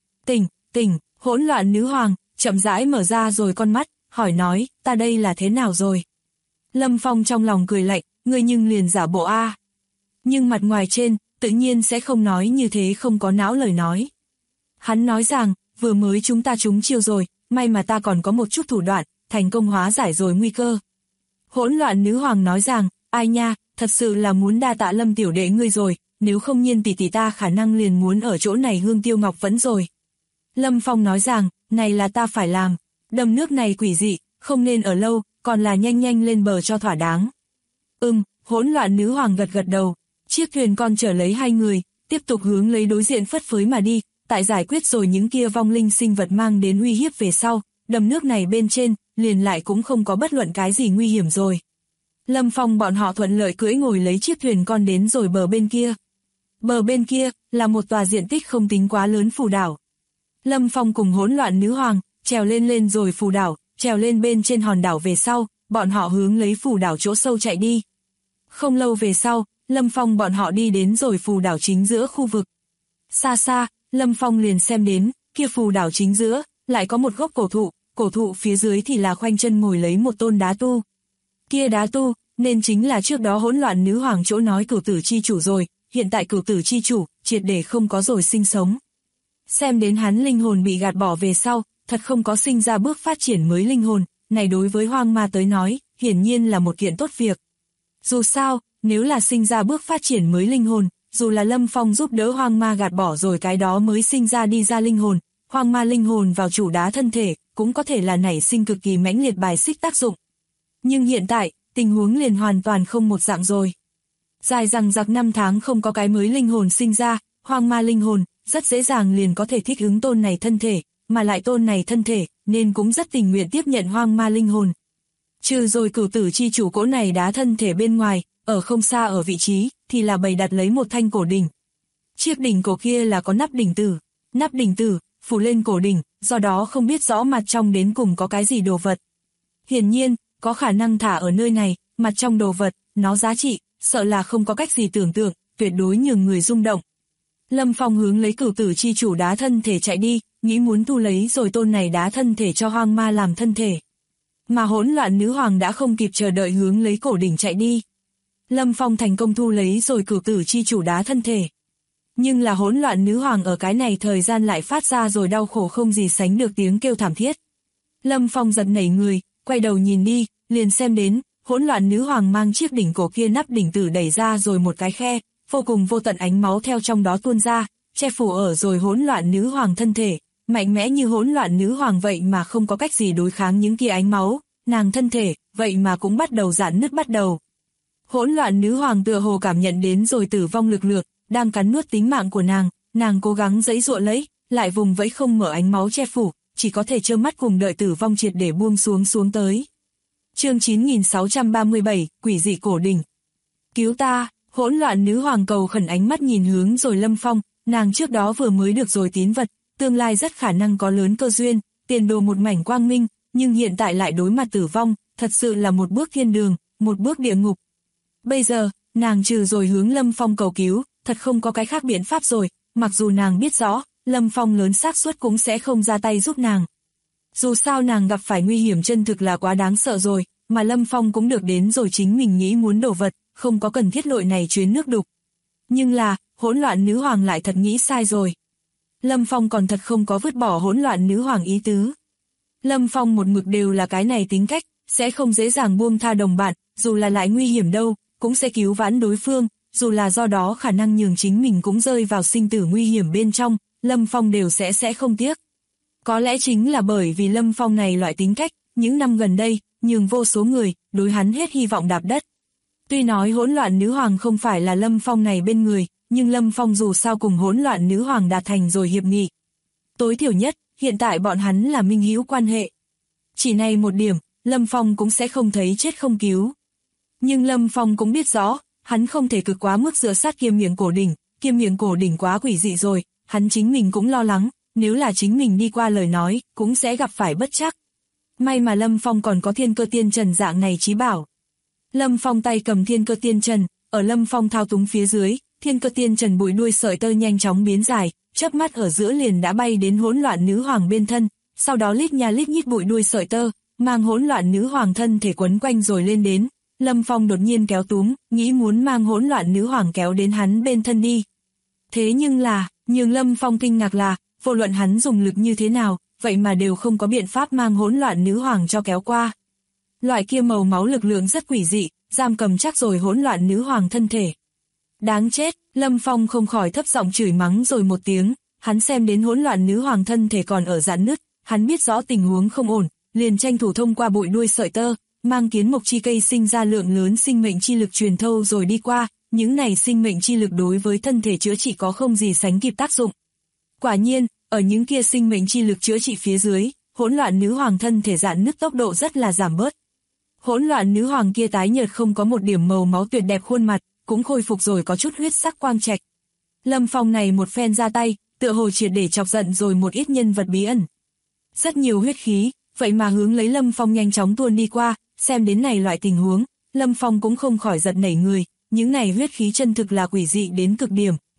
Tỉnh, hỗn loạn nữ hoàng, chậm rãi mở ra rồi con mắt, hỏi nói, ta đây là thế nào rồi? Lâm Phong trong lòng cười lạnh, ngươi nhưng liền giả bộ a. Nhưng mặt ngoài trên, tự nhiên sẽ không nói như thế không có não lời nói. Hắn nói rằng, vừa mới chúng ta trúng chiêu rồi, may mà ta còn có một chút thủ đoạn, thành công hóa giải rồi nguy cơ. Hỗn loạn nữ hoàng nói rằng, ai nha, thật sự là muốn đa tạ Lâm tiểu đệ ngươi rồi, nếu không nhiên tỷ ta khả năng liền muốn ở chỗ này hương tiêu ngọc vẫn rồi. Lâm Phong nói rằng, này là ta phải làm, đầm nước này quỷ dị, không nên ở lâu, còn là nhanh lên bờ cho thỏa đáng. Hỗn loạn nữ hoàng gật đầu. Chiếc thuyền con chở lấy hai người, tiếp tục hướng lấy đối diện phất phới mà đi, tại giải quyết rồi những kia vong linh sinh vật mang đến uy hiếp về sau, đầm nước này bên trên, liền lại cũng không có bất luận cái gì nguy hiểm rồi. Lâm Phong bọn họ thuận lợi cưỡi ngồi lấy chiếc thuyền con đến rồi bờ bên kia. Bờ bên kia, là một tòa diện tích không tính quá lớn phù đảo. Lâm Phong cùng hỗn loạn nữ hoàng, trèo lên rồi phù đảo, trèo lên bên trên hòn đảo về sau, bọn họ hướng lấy phù đảo chỗ sâu chạy đi. Không lâu về sau, Lâm Phong bọn họ đi đến rồi phù đảo chính giữa khu vực. Xa xa, Lâm Phong liền xem đến, kia phù đảo chính giữa, lại có một gốc cổ thụ phía dưới thì là khoanh chân ngồi lấy một tôn đá tu. Kia đá tu, nên chính là trước đó hỗn loạn nữ hoàng chỗ nói cửu tử chi chủ rồi, hiện tại cửu tử chi chủ, triệt để không có rồi sinh sống. Xem đến hắn linh hồn bị gạt bỏ về sau, thật không có sinh ra bước phát triển mới linh hồn, này đối với hoang ma tới nói, hiển nhiên là một kiện tốt việc. Dù sao, nếu là sinh ra bước phát triển mới linh hồn, dù là Lâm Phong giúp đỡ hoang ma gạt bỏ rồi cái đó mới sinh ra đi ra linh hồn, hoang ma linh hồn vào chủ đá thân thể, cũng có thể là nảy sinh cực kỳ mãnh liệt bài xích tác dụng. Nhưng hiện tại, tình huống liền hoàn toàn không một dạng rồi. Dài rằng giặc 5 tháng không có cái mới linh hồn sinh ra, hoang ma linh hồn, rất dễ dàng liền có thể thích ứng tôn này thân thể, mà lại tôn này thân thể, nên cũng rất tình nguyện tiếp nhận hoang ma linh hồn. Trừ rồi cửu tử chi chủ cỗ này đá thân thể bên ngoài, ở không xa ở vị trí, thì là bày đặt lấy một thanh cổ đỉnh. Chiếc đỉnh cổ kia là có nắp đỉnh tử, phủ lên cổ đỉnh, do đó không biết rõ mặt trong đến cùng có cái gì đồ vật. Hiển nhiên, có khả năng thả ở nơi này, mặt trong đồ vật, nó giá trị, sợ là không có cách gì tưởng tượng, tuyệt đối nhường người rung động. Lâm Phong hướng lấy cửu tử chi chủ đá thân thể chạy đi, nghĩ muốn thu lấy rồi tôn này đá thân thể cho hoang ma làm thân thể. Mà hỗn loạn nữ hoàng đã không kịp chờ đợi hướng lấy cổ đỉnh chạy đi. Lâm Phong thành công thu lấy rồi cửu tử chi chủ đá thân thể. Nhưng là hỗn loạn nữ hoàng ở cái này thời gian lại phát ra rồi đau khổ không gì sánh được tiếng kêu thảm thiết. Lâm Phong giật nảy người, quay đầu nhìn đi, liền xem đến, hỗn loạn nữ hoàng mang chiếc đỉnh cổ kia nắp đỉnh tử đẩy ra rồi một cái khe, vô cùng vô tận ánh máu theo trong đó tuôn ra, che phủ ở rồi hỗn loạn nữ hoàng thân thể, mạnh mẽ như hỗn loạn nữ hoàng vậy mà không có cách gì đối kháng những kia ánh máu, nàng thân thể, vậy mà cũng bắt đầu rạn nứt bắt đầu. Hỗn loạn nữ hoàng tựa hồ cảm nhận đến rồi tử vong lực lượng, đang cắn nuốt tính mạng của nàng cố gắng giãy giụa lấy, lại vùng vẫy không mở ánh máu che phủ, chỉ có thể trơ mắt cùng đợi tử vong triệt để buông xuống tới. Chương 9637, quỷ dị cổ đỉnh. Cứu ta, hỗn loạn nữ hoàng cầu khẩn ánh mắt nhìn hướng rồi Lâm Phong, nàng trước đó vừa mới được rồi tín vật, tương lai rất khả năng có lớn cơ duyên, tiền đồ một mảnh quang minh, nhưng hiện tại lại đối mặt tử vong, thật sự là một bước thiên đường, một bước địa ngục. Bây giờ, nàng trừ rồi hướng Lâm Phong cầu cứu, thật không có cái khác biện pháp rồi, mặc dù nàng biết rõ, Lâm Phong lớn xác suất cũng sẽ không ra tay giúp nàng. Dù sao nàng gặp phải nguy hiểm chân thực là quá đáng sợ rồi, mà Lâm Phong cũng được đến rồi chính mình nghĩ muốn đổ vật, không có cần thiết lội này chuyến nước đục. Nhưng là, hỗn loạn nữ hoàng lại thật nghĩ sai rồi. Lâm Phong còn thật không có vứt bỏ hỗn loạn nữ hoàng ý tứ. Lâm Phong một mực đều là cái này tính cách, sẽ không dễ dàng buông tha đồng bạn, dù là lại nguy hiểm đâu, cũng sẽ cứu vãn đối phương, dù là do đó khả năng nhường chính mình cũng rơi vào sinh tử nguy hiểm bên trong, Lâm Phong đều sẽ không tiếc. Có lẽ chính là bởi vì Lâm Phong này loại tính cách, những năm gần đây, nhường vô số người, đối hắn hết hy vọng đạp đất. Tuy nói hỗn loạn nữ hoàng không phải là Lâm Phong này bên người, nhưng Lâm Phong dù sao cùng hỗn loạn nữ hoàng đạt thành rồi hiệp nghị. Tối thiểu nhất, hiện tại bọn hắn là minh hữu quan hệ. Chỉ này một điểm, Lâm Phong cũng sẽ không thấy chết không cứu. Nhưng Lâm Phong cũng biết rõ, hắn không thể cực quá mức dựa sát kia miệng cổ đỉnh quá quỷ dị rồi, hắn chính mình cũng lo lắng, nếu là chính mình đi qua lời nói, cũng sẽ gặp phải bất trắc. May mà Lâm Phong còn có thiên cơ tiên trần dạng này chí bảo. Lâm Phong tay cầm thiên cơ tiên trần, ở Lâm Phong thao túng phía dưới, thiên cơ tiên trần bụi đuôi sợi tơ nhanh chóng biến dài, chớp mắt ở giữa liền đã bay đến hỗn loạn nữ hoàng bên thân, sau đó lít nha lít nhít bụi đuôi sợi tơ, mang hỗn loạn nữ hoàng thân thể quấn quanh rồi lên đến. Lâm Phong đột nhiên kéo túm, nghĩ muốn mang hỗn loạn nữ hoàng kéo đến hắn bên thân đi. Thế nhưng là, nhường Lâm Phong kinh ngạc là, vô luận hắn dùng lực như thế nào, vậy mà đều không có biện pháp mang hỗn loạn nữ hoàng cho kéo qua. Loại kia màu máu lực lượng rất quỷ dị, giam cầm chắc rồi hỗn loạn nữ hoàng thân thể. Đáng chết, Lâm Phong không khỏi thấp giọng chửi mắng rồi một tiếng, hắn xem đến hỗn loạn nữ hoàng thân thể còn ở rạn nứt, hắn biết rõ tình huống không ổn, liền tranh thủ thông qua bụi đuôi sợi tơ, mang kiến mộc chi cây sinh ra lượng lớn sinh mệnh chi lực truyền thâu rồi đi qua, những này sinh mệnh chi lực đối với thân thể chữa trị có không gì sánh kịp tác dụng. Quả nhiên, ở những kia sinh mệnh chi lực chữa trị phía dưới, hỗn loạn nữ hoàng thân thể rạn nứt tốc độ rất là giảm bớt. Hỗn loạn nữ hoàng kia tái nhợt không có một điểm màu máu tuyệt đẹp khuôn mặt, cũng khôi phục rồi có chút huyết sắc quang trạch. Lâm Phong này một phen ra tay, tựa hồ triệt để chọc giận rồi một ít nhân vật bí ẩn. Rất nhiều huyết khí, vậy mà hướng lấy Lâm Phong nhanh chóng tuôn đi qua, xem đến này loại tình huống, Lâm Phong cũng không khỏi giật nảy người, những này huyết khí chân thực là quỷ dị đến cực điểm,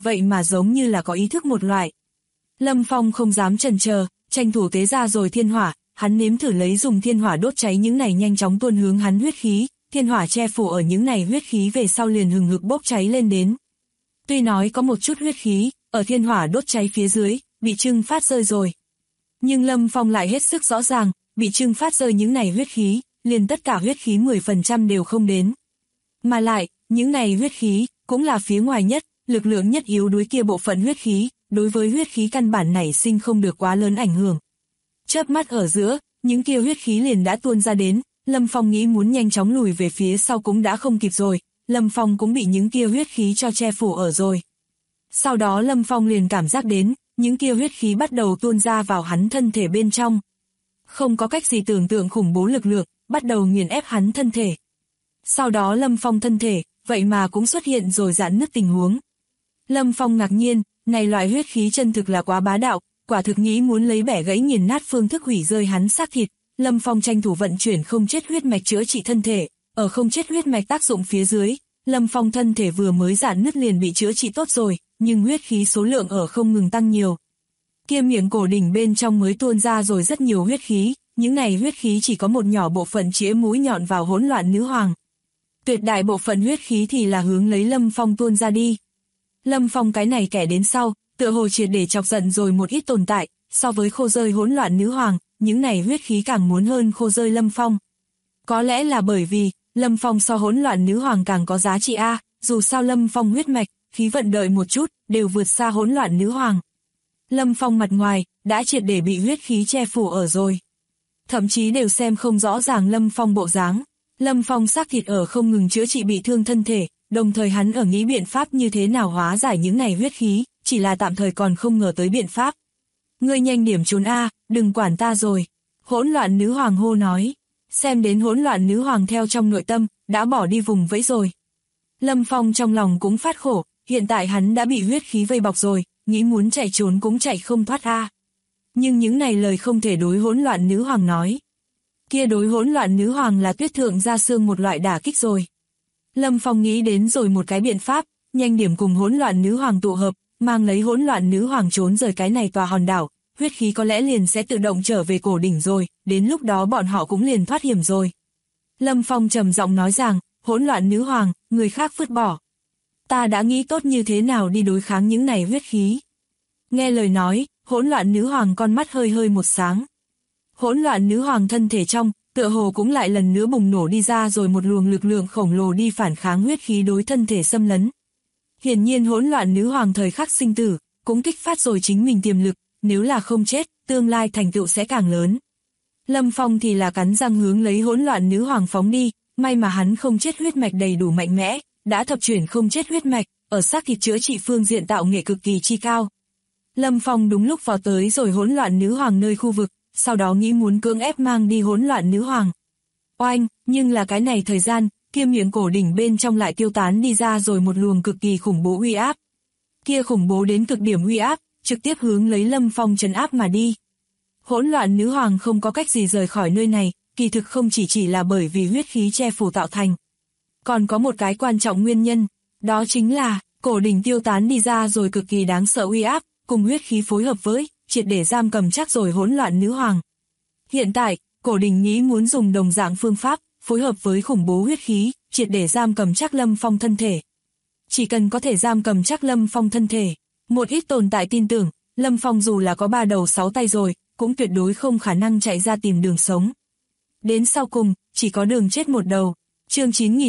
vậy mà giống như là có ý thức một loại. Lâm Phong không dám chần chờ, tranh thủ tế ra rồi thiên hỏa, hắn nếm thử lấy dùng thiên hỏa đốt cháy những này nhanh chóng tuôn hướng hắn huyết khí, thiên hỏa che phủ ở những này huyết khí về sau liền hừng hực bốc cháy lên đến. Tuy nói có một chút huyết khí, ở thiên hỏa đốt cháy phía dưới, bị trưng phát rơi rồi. Nhưng Lâm Phong lại hết sức rõ ràng, bị trưng phát rơi những này huyết khí, liền tất cả huyết khí 10% đều không đến. Mà lại, những này huyết khí, cũng là phía ngoài nhất, lực lượng nhất yếu đối kia bộ phận huyết khí, đối với huyết khí căn bản nảy sinh không được quá lớn ảnh hưởng. Chớp mắt ở giữa, những kia huyết khí liền đã tuôn ra đến, Lâm Phong nghĩ muốn nhanh chóng lùi về phía sau cũng đã không kịp rồi, Lâm Phong cũng bị những kia huyết khí cho che phủ ở rồi. Sau đó Lâm Phong liền cảm giác đến, những kia huyết khí bắt đầu tuôn ra vào hắn thân thể bên trong. Không có cách gì tưởng tượng khủng bố lực lượng, bắt đầu nghiền ép hắn thân thể. Sau đó Lâm Phong thân thể, vậy mà cũng xuất hiện rồi giãn nứt tình huống. Lâm Phong ngạc nhiên, này loại huyết khí chân thực là quá bá đạo, quả thực nghĩ muốn lấy bẻ gãy nghiền nát phương thức hủy rơi hắn xác thịt. Lâm Phong tranh thủ vận chuyển không chết huyết mạch chữa trị thân thể, ở không chết huyết mạch tác dụng phía dưới, Lâm Phong thân thể vừa mới giãn nứt liền bị chữa trị tốt rồi, nhưng huyết khí số lượng ở không ngừng tăng nhiều. Kia miệng cổ đỉnh bên trong mới tuôn ra rồi rất nhiều huyết khí, những này huyết khí chỉ có một nhỏ bộ phận chĩa mũi nhọn vào hỗn loạn nữ hoàng. Tuyệt đại bộ phận huyết khí thì là hướng lấy Lâm Phong tuôn ra đi. Lâm Phong cái này kẻ đến sau, tựa hồ triệt để chọc giận rồi một ít tồn tại, so với khô rơi hỗn loạn nữ hoàng, những này huyết khí càng muốn hơn khô rơi Lâm Phong. Có lẽ là bởi vì, Lâm Phong so hỗn loạn nữ hoàng càng có giá trị a, dù sao Lâm Phong huyết mạch, khí vận đợi một chút, đều vượt xa hỗn loạn nữ hoàng. Lâm Phong mặt ngoài, đã triệt để bị huyết khí che phủ ở rồi. Thậm chí đều xem không rõ ràng Lâm Phong bộ dáng. Lâm Phong xác thịt ở không ngừng chữa trị bị thương thân thể, đồng thời hắn ở nghĩ biện pháp như thế nào hóa giải những này huyết khí, chỉ là tạm thời còn không ngờ tới biện pháp. Ngươi nhanh điểm trốn a, đừng quản ta rồi. Hỗn loạn nữ hoàng hô nói. Xem đến hỗn loạn nữ hoàng theo trong nội tâm, đã bỏ đi vùng vẫy rồi. Lâm Phong trong lòng cũng phát khổ, hiện tại hắn đã bị huyết khí vây bọc rồi, nghĩ muốn chạy trốn cũng chạy không thoát a. Nhưng những này lời không thể đối hỗn loạn nữ hoàng nói. Kia đối hỗn loạn nữ hoàng là tuyết thượng ra xương một loại đả kích rồi. Lâm Phong nghĩ đến rồi một cái biện pháp, nhanh điểm cùng hỗn loạn nữ hoàng tụ hợp, mang lấy hỗn loạn nữ hoàng trốn rời cái này tòa hòn đảo, huyết khí có lẽ liền sẽ tự động trở về cổ đỉnh rồi, đến lúc đó bọn họ cũng liền thoát hiểm rồi. Lâm Phong trầm giọng nói rằng, hỗn loạn nữ hoàng, người khác vứt bỏ. Ta đã nghĩ tốt như thế nào đi đối kháng những này huyết khí. Nghe lời nói, hỗn loạn nữ hoàng con mắt hơi hơi một sáng. Hỗn loạn nữ hoàng thân thể trong, tựa hồ cũng lại lần nữa bùng nổ đi ra rồi một luồng lực lượng khổng lồ đi phản kháng huyết khí đối thân thể xâm lấn. Hiển nhiên hỗn loạn nữ hoàng thời khắc sinh tử, cũng kích phát rồi chính mình tiềm lực, nếu là không chết, tương lai thành tựu sẽ càng lớn. Lâm Phong thì là cắn răng hướng lấy hỗn loạn nữ hoàng phóng đi, may mà hắn không chết huyết mạch đầy đủ mạnh mẽ, đã thập chuyển không chết huyết mạch, ở xác thịt chữa trị phương diện tạo nghệ cực kỳ chi cao. Lâm Phong đúng lúc vào tới rồi hỗn loạn nữ hoàng nơi khu vực, sau đó nghĩ muốn cưỡng ép mang đi hỗn loạn nữ hoàng. Oanh, nhưng là cái này thời gian, kia miệng cổ đỉnh bên trong lại tiêu tán đi ra rồi một luồng cực kỳ khủng bố uy áp. Kia khủng bố đến cực điểm uy áp, trực tiếp hướng lấy Lâm Phong trấn áp mà đi. Hỗn loạn nữ hoàng không có cách gì rời khỏi nơi này, kỳ thực không chỉ là bởi vì huyết khí che phủ tạo thành. Còn có một cái quan trọng nguyên nhân, đó chính là, cổ đỉnh tiêu tán đi ra rồi cực kỳ đáng sợ uy áp, cùng huyết khí phối hợp với, triệt để giam cầm chắc rồi hỗn loạn nữ hoàng. Hiện tại, cổ đỉnh nghĩ muốn dùng đồng dạng phương pháp, phối hợp với khủng bố huyết khí, triệt để giam cầm chắc Lâm Phong thân thể. Chỉ cần có thể giam cầm chắc Lâm Phong thân thể, một ít tồn tại tin tưởng, Lâm Phong dù là có 3 đầu 6 tay rồi, cũng tuyệt đối không khả năng chạy ra tìm đường sống. Đến sau cùng, chỉ có đường chết một đầu. Chương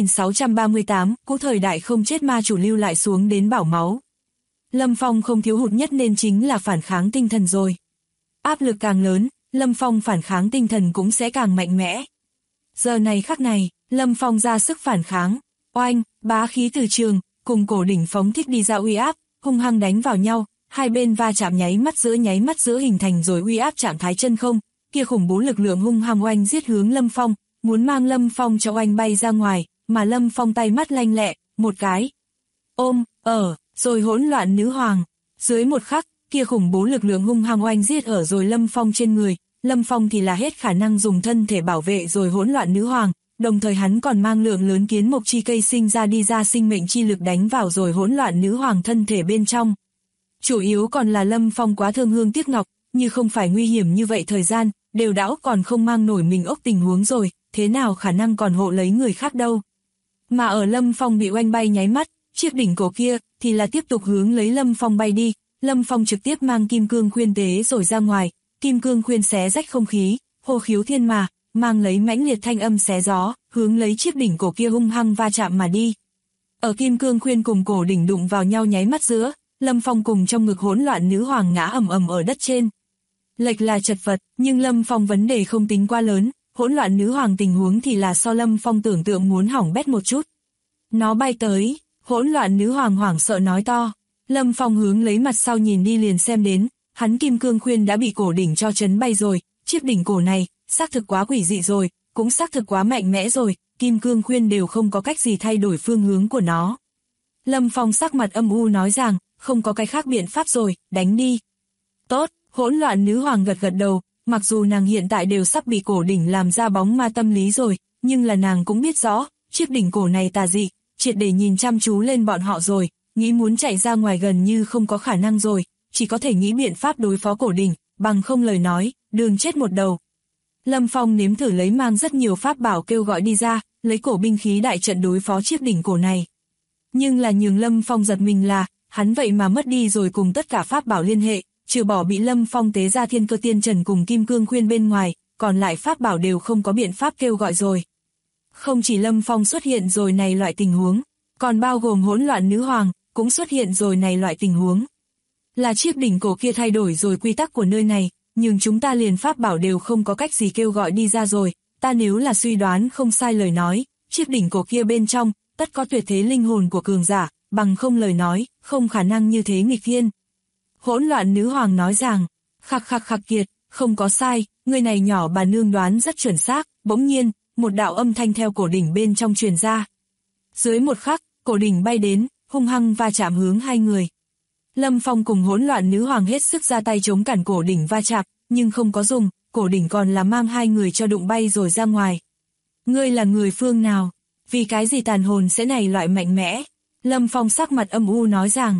9638, cũ thời đại không chết ma chủ lưu lại xuống đến bảo máu. Lâm Phong không thiếu hụt nhất nên chính là phản kháng tinh thần rồi. Áp lực càng lớn, Lâm Phong phản kháng tinh thần cũng sẽ càng mạnh mẽ. Giờ này khắc này, Lâm Phong ra sức phản kháng. Oanh, bá khí từ trường, cùng cổ đỉnh phóng thích đi ra uy áp, hung hăng đánh vào nhau, hai bên va chạm nháy mắt giữa hình thành rồi uy áp trạng thái chân không, kia khủng bố lực lượng hung hăng oanh giết hướng Lâm Phong, muốn mang Lâm Phong cho oanh bay ra ngoài, mà Lâm Phong tay mắt lanh lẹ, một cái ôm, rồi hỗn loạn nữ hoàng. Dưới một khắc, kia khủng bố lực lượng hung hăng oanh giết ở rồi Lâm Phong trên người, Lâm Phong thì là hết khả năng dùng thân thể bảo vệ rồi hỗn loạn nữ hoàng, đồng thời hắn còn mang lượng lớn kiến mộc chi cây sinh ra đi ra sinh mệnh chi lực đánh vào rồi hỗn loạn nữ hoàng thân thể bên trong. Chủ yếu còn là Lâm Phong quá thương hương tiếc ngọc, như không phải nguy hiểm như vậy thời gian, đều đão còn không mang nổi mình ốc tình huống rồi, thế nào khả năng còn hộ lấy người khác đâu. Mà ở Lâm Phong bị oanh bay nháy mắt, chiếc đỉnh cổ kia thì là tiếp tục hướng lấy Lâm Phong bay đi, Lâm Phong trực tiếp mang kim cương khuyên tế rồi ra ngoài, kim cương khuyên xé rách không khí, hô khiếu thiên mà, mang lấy mãnh liệt thanh âm xé gió, hướng lấy chiếc đỉnh cổ kia hung hăng va chạm mà đi. Ở kim cương khuyên cùng cổ đỉnh đụng vào nhau nháy mắt giữa, Lâm Phong cùng trong ngực hỗn loạn nữ hoàng ngã ầm ầm ở đất trên. Lệch là chật vật, nhưng Lâm Phong vấn đề không tính quá lớn, hỗn loạn nữ hoàng tình huống thì là so Lâm Phong tưởng tượng muốn hỏng bét một chút. Nó bay tới, hỗn loạn nữ hoàng hoảng sợ nói to. Lâm Phong hướng lấy mặt sau nhìn đi liền xem đến, hắn kim cương khuyên đã bị cổ đỉnh cho chấn bay rồi, chiếc đỉnh cổ này, xác thực quá quỷ dị rồi, cũng xác thực quá mạnh mẽ rồi, kim cương khuyên đều không có cách gì thay đổi phương hướng của nó. Lâm Phong sắc mặt âm u nói rằng, không có cái khác biện pháp rồi, đánh đi. Tốt, hỗn loạn nữ hoàng gật gật đầu, mặc dù nàng hiện tại đều sắp bị cổ đỉnh làm ra bóng ma tâm lý rồi, nhưng là nàng cũng biết rõ, chiếc đỉnh cổ này tà dị, triệt để nhìn chăm chú lên bọn họ rồi, nghĩ muốn chạy ra ngoài gần như không có khả năng rồi, chỉ có thể nghĩ biện pháp đối phó cổ đỉnh, bằng không lời nói, đường chết một đầu. Lâm Phong nếm thử lấy mang rất nhiều pháp bảo kêu gọi đi ra, lấy cổ binh khí đại trận đối phó chiếc đỉnh cổ này. Nhưng là nhường Lâm Phong giật mình là, hắn vậy mà mất đi rồi cùng tất cả pháp bảo liên hệ, trừ bỏ bị Lâm Phong tế ra thiên cơ tiên trần cùng kim cương khuyên bên ngoài, còn lại pháp bảo đều không có biện pháp kêu gọi rồi. Không chỉ Lâm Phong xuất hiện rồi này loại tình huống, còn bao gồm hỗn loạn nữ hoàng, cũng xuất hiện rồi này loại tình huống. Là chiếc đỉnh cổ kia thay đổi rồi quy tắc của nơi này, nhưng chúng ta liền pháp bảo đều không có cách gì kêu gọi đi ra rồi, ta nếu là suy đoán không sai lời nói, chiếc đỉnh cổ kia bên trong, tất có tuyệt thế linh hồn của cường giả, bằng không lời nói, không khả năng như thế nghịch thiên. Hỗn loạn nữ hoàng nói rằng, khặc kiệt, không có sai, người này nhỏ bà nương đoán rất chuẩn xác, bỗng nhiên, một đạo âm thanh theo cổ đỉnh bên trong truyền ra. Dưới một khắc, cổ đỉnh bay đến, hung hăng va chạm hướng hai người. Lâm Phong cùng hỗn loạn nữ hoàng hết sức ra tay chống cản cổ đỉnh va chạm, nhưng không có dùng, cổ đỉnh còn là mang hai người cho đụng bay rồi ra ngoài. Ngươi là người phương nào? Vì cái gì tàn hồn sẽ này loại mạnh mẽ? Lâm Phong sắc mặt âm u nói rằng,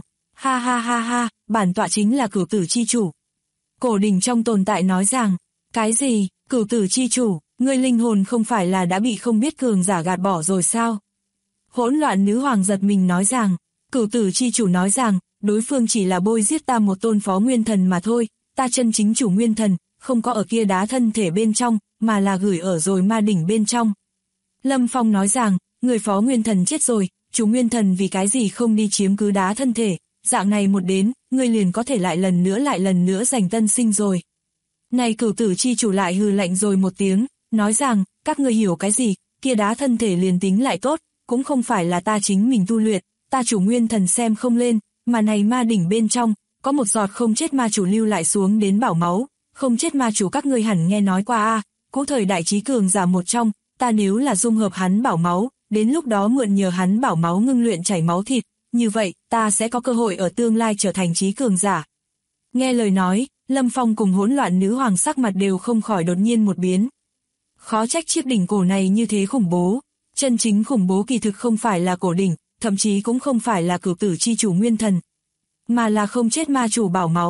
ha, bản tọa chính là cửu tử chi chủ. Cổ đỉnh trong tồn tại nói rằng, cái gì, cửu tử chi chủ, ngươi linh hồn không phải là đã bị không biết cường giả gạt bỏ rồi sao? Hỗn loạn nữ hoàng giật mình nói rằng, cửu tử chi chủ nói rằng, đối phương chỉ là bôi giết ta một tôn phó nguyên thần mà thôi, ta chân chính chủ nguyên thần, không có ở kia đá thân thể bên trong, mà là gửi ở rồi ma đỉnh bên trong. Lâm Phong nói rằng, người phó nguyên thần chết rồi, chủ nguyên thần vì cái gì không đi chiếm cứ đá thân thể, dạng này một đến, người liền có thể lại lần nữa giành tân sinh rồi. Này cửu tử chi chủ lại hừ lạnh rồi một tiếng, nói rằng, các ngươi hiểu cái gì, kia đá thân thể liền tính lại tốt, cũng không phải là ta chính mình tu luyện, ta chủ nguyên thần xem không lên, mà này ma đỉnh bên trong, có một giọt không chết ma chủ lưu lại xuống đến bảo máu, không chết ma chủ các ngươi hẳn nghe nói qua a, cũ thời đại trí cường giả một trong, ta nếu là dung hợp hắn bảo máu, đến lúc đó mượn nhờ hắn bảo máu ngưng luyện chảy máu thịt, như vậy, ta sẽ có cơ hội ở tương lai trở thành trí cường giả. Nghe lời nói, Lâm Phong cùng hỗn loạn nữ hoàng sắc mặt đều không khỏi đột nhiên một biến. Khó trách chiếc đỉnh cổ này như thế khủng bố, chân chính khủng bố kỳ thực không phải là cổ đỉnh, thậm chí cũng không phải là cửu tử chi chủ nguyên thần, mà là không chết ma chủ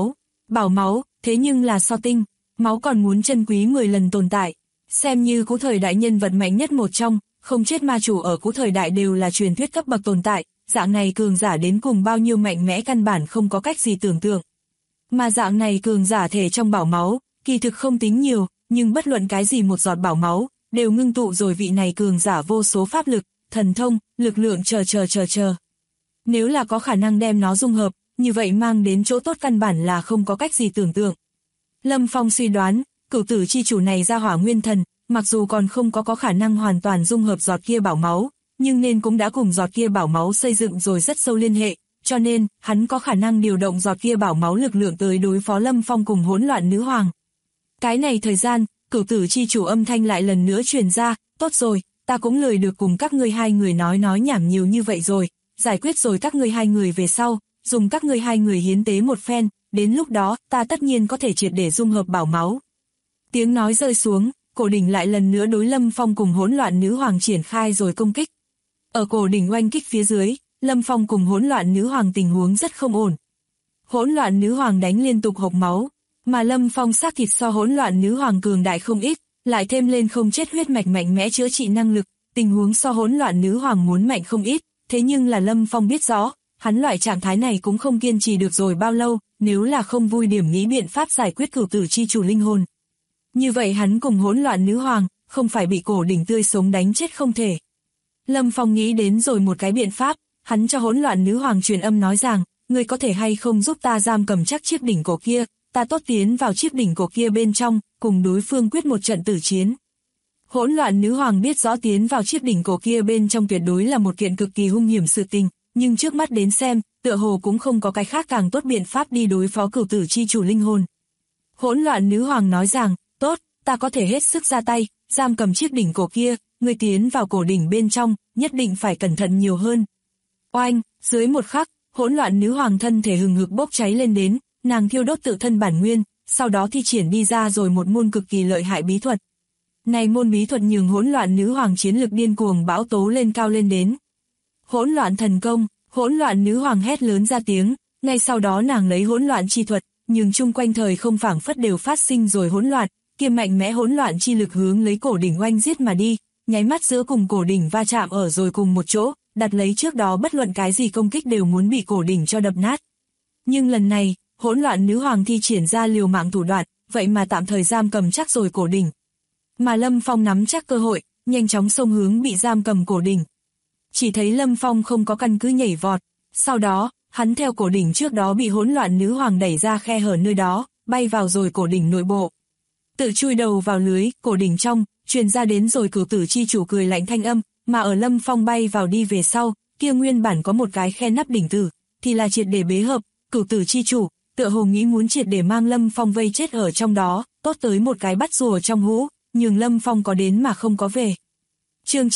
bảo máu, thế nhưng là so tinh, máu còn muốn chân quý 10 lần tồn tại, xem như cũ thời đại nhân vật mạnh nhất một trong, không chết ma chủ ở cũ thời đại đều là truyền thuyết cấp bậc tồn tại, dạng này cường giả đến cùng bao nhiêu mạnh mẽ căn bản không có cách gì tưởng tượng. Mà dạng này cường giả thể trong bảo máu, kỳ thực không tính nhiều, nhưng bất luận cái gì một giọt bảo máu, đều ngưng tụ rồi vị này cường giả vô số pháp lực, thần thông, lực lượng chờ. Nếu là có khả năng đem nó dung hợp, như vậy mang đến chỗ tốt căn bản là không có cách gì tưởng tượng. Lâm Phong suy đoán, cửu tử chi chủ này ra hỏa nguyên thần, mặc dù còn không có khả năng hoàn toàn dung hợp giọt kia bảo máu, nhưng nên cũng đã cùng giọt kia bảo máu xây dựng rồi rất sâu liên hệ, cho nên, hắn có khả năng điều động giọt kia bảo máu lực lượng tới đối phó Lâm Phong cùng hỗn loạn nữ hoàng. Cái này thời gian, cửu tử chi chủ âm thanh lại lần nữa truyền ra, tốt rồi, ta cũng lười được cùng các ngươi hai người nói nhảm nhiều như vậy rồi, giải quyết rồi các ngươi hai người về sau, dùng các ngươi hai người hiến tế một phen, đến lúc đó, ta tất nhiên có thể triệt để dung hợp bảo máu. Tiếng nói rơi xuống, cổ đỉnh lại lần nữa đối Lâm Phong cùng hỗn loạn nữ hoàng triển khai rồi công kích. Ở cổ đỉnh oanh kích phía dưới, Lâm Phong cùng hỗn loạn nữ hoàng tình huống rất không ổn. Hỗn loạn nữ hoàng đánh liên tục hộc máu, mà Lâm Phong xác thịt so hỗn loạn nữ hoàng cường đại không ít, lại thêm lên không chết huyết mạch mạnh mẽ chữa trị năng lực, tình huống so hỗn loạn nữ hoàng muốn mạnh không ít, thế nhưng là Lâm Phong biết rõ, hắn loại trạng thái này cũng không kiên trì được rồi bao lâu, nếu là không vui điểm nghĩ biện pháp giải quyết cửu tử chi chủ linh hồn. Như vậy hắn cùng hỗn loạn nữ hoàng, không phải bị cổ đỉnh tươi sống đánh chết không thể. Lâm Phong nghĩ đến rồi một cái biện pháp, hắn cho hỗn loạn nữ hoàng truyền âm nói rằng, ngươi có thể hay không giúp ta giam cầm chắc chiếc đỉnh cổ kia, ta tốt tiến vào chiếc đỉnh cổ kia bên trong, cùng đối phương quyết một trận tử chiến. Hỗn loạn nữ hoàng biết rõ tiến vào chiếc đỉnh cổ kia bên trong tuyệt đối là một kiện cực kỳ hung hiểm sự tình, nhưng trước mắt đến xem, tựa hồ cũng không có cái khác càng tốt biện pháp đi đối phó cửu tử chi chủ linh hồn. Hỗn loạn nữ hoàng nói rằng, tốt, ta có thể hết sức ra tay, giam cầm chiếc đỉnh cổ kia, ngươi tiến vào cổ đỉnh bên trong, nhất định phải cẩn thận nhiều hơn. Oanh, dưới một khắc, hỗn loạn nữ hoàng thân thể hừng hực bốc cháy lên đến, nàng thiêu đốt tự thân bản nguyên, sau đó thi triển đi ra rồi một môn cực kỳ lợi hại bí thuật. Này môn bí thuật nhường hỗn loạn nữ hoàng chiến lực điên cuồng bão tố lên cao lên đến. Hỗn loạn thần công, hỗn loạn nữ hoàng hét lớn ra tiếng, ngay sau đó nàng lấy hỗn loạn chi thuật, nhưng chung quanh thời không phảng phất đều phát sinh rồi hỗn loạn, kia mạnh mẽ hỗn loạn chi lực hướng lấy cổ đỉnh oanh giết mà đi, nháy mắt giữa cùng cổ đỉnh va chạm ở rồi cùng một chỗ, đặt lấy trước đó bất luận cái gì công kích đều muốn bị cổ đỉnh cho đập nát. Nhưng lần này, hỗn loạn nữ hoàng thi triển ra liều mạng thủ đoạn, vậy mà tạm thời giam cầm chắc rồi cổ đỉnh. Mà Lâm Phong nắm chắc cơ hội, nhanh chóng xông hướng bị giam cầm cổ đỉnh. Chỉ thấy Lâm Phong không có căn cứ nhảy vọt, sau đó, hắn theo cổ đỉnh trước đó bị hỗn loạn nữ hoàng đẩy ra khe hở nơi đó, bay vào rồi cổ đỉnh nội bộ. Tự chui đầu vào lưới, cổ đỉnh trong, truyền ra đến rồi cửu tử chi chủ cười lạnh thanh âm, mà ở Lâm Phong bay vào đi về sau, kia nguyên bản có một cái khe nắp đỉnh tử, thì là triệt để bế hợp, cửu tử chi chủ, tựa hồ nghĩ muốn triệt để mang Lâm Phong vây chết ở trong đó, tốt tới một cái bắt rùa trong hũ, nhường Lâm Phong có đến mà không có về. Chương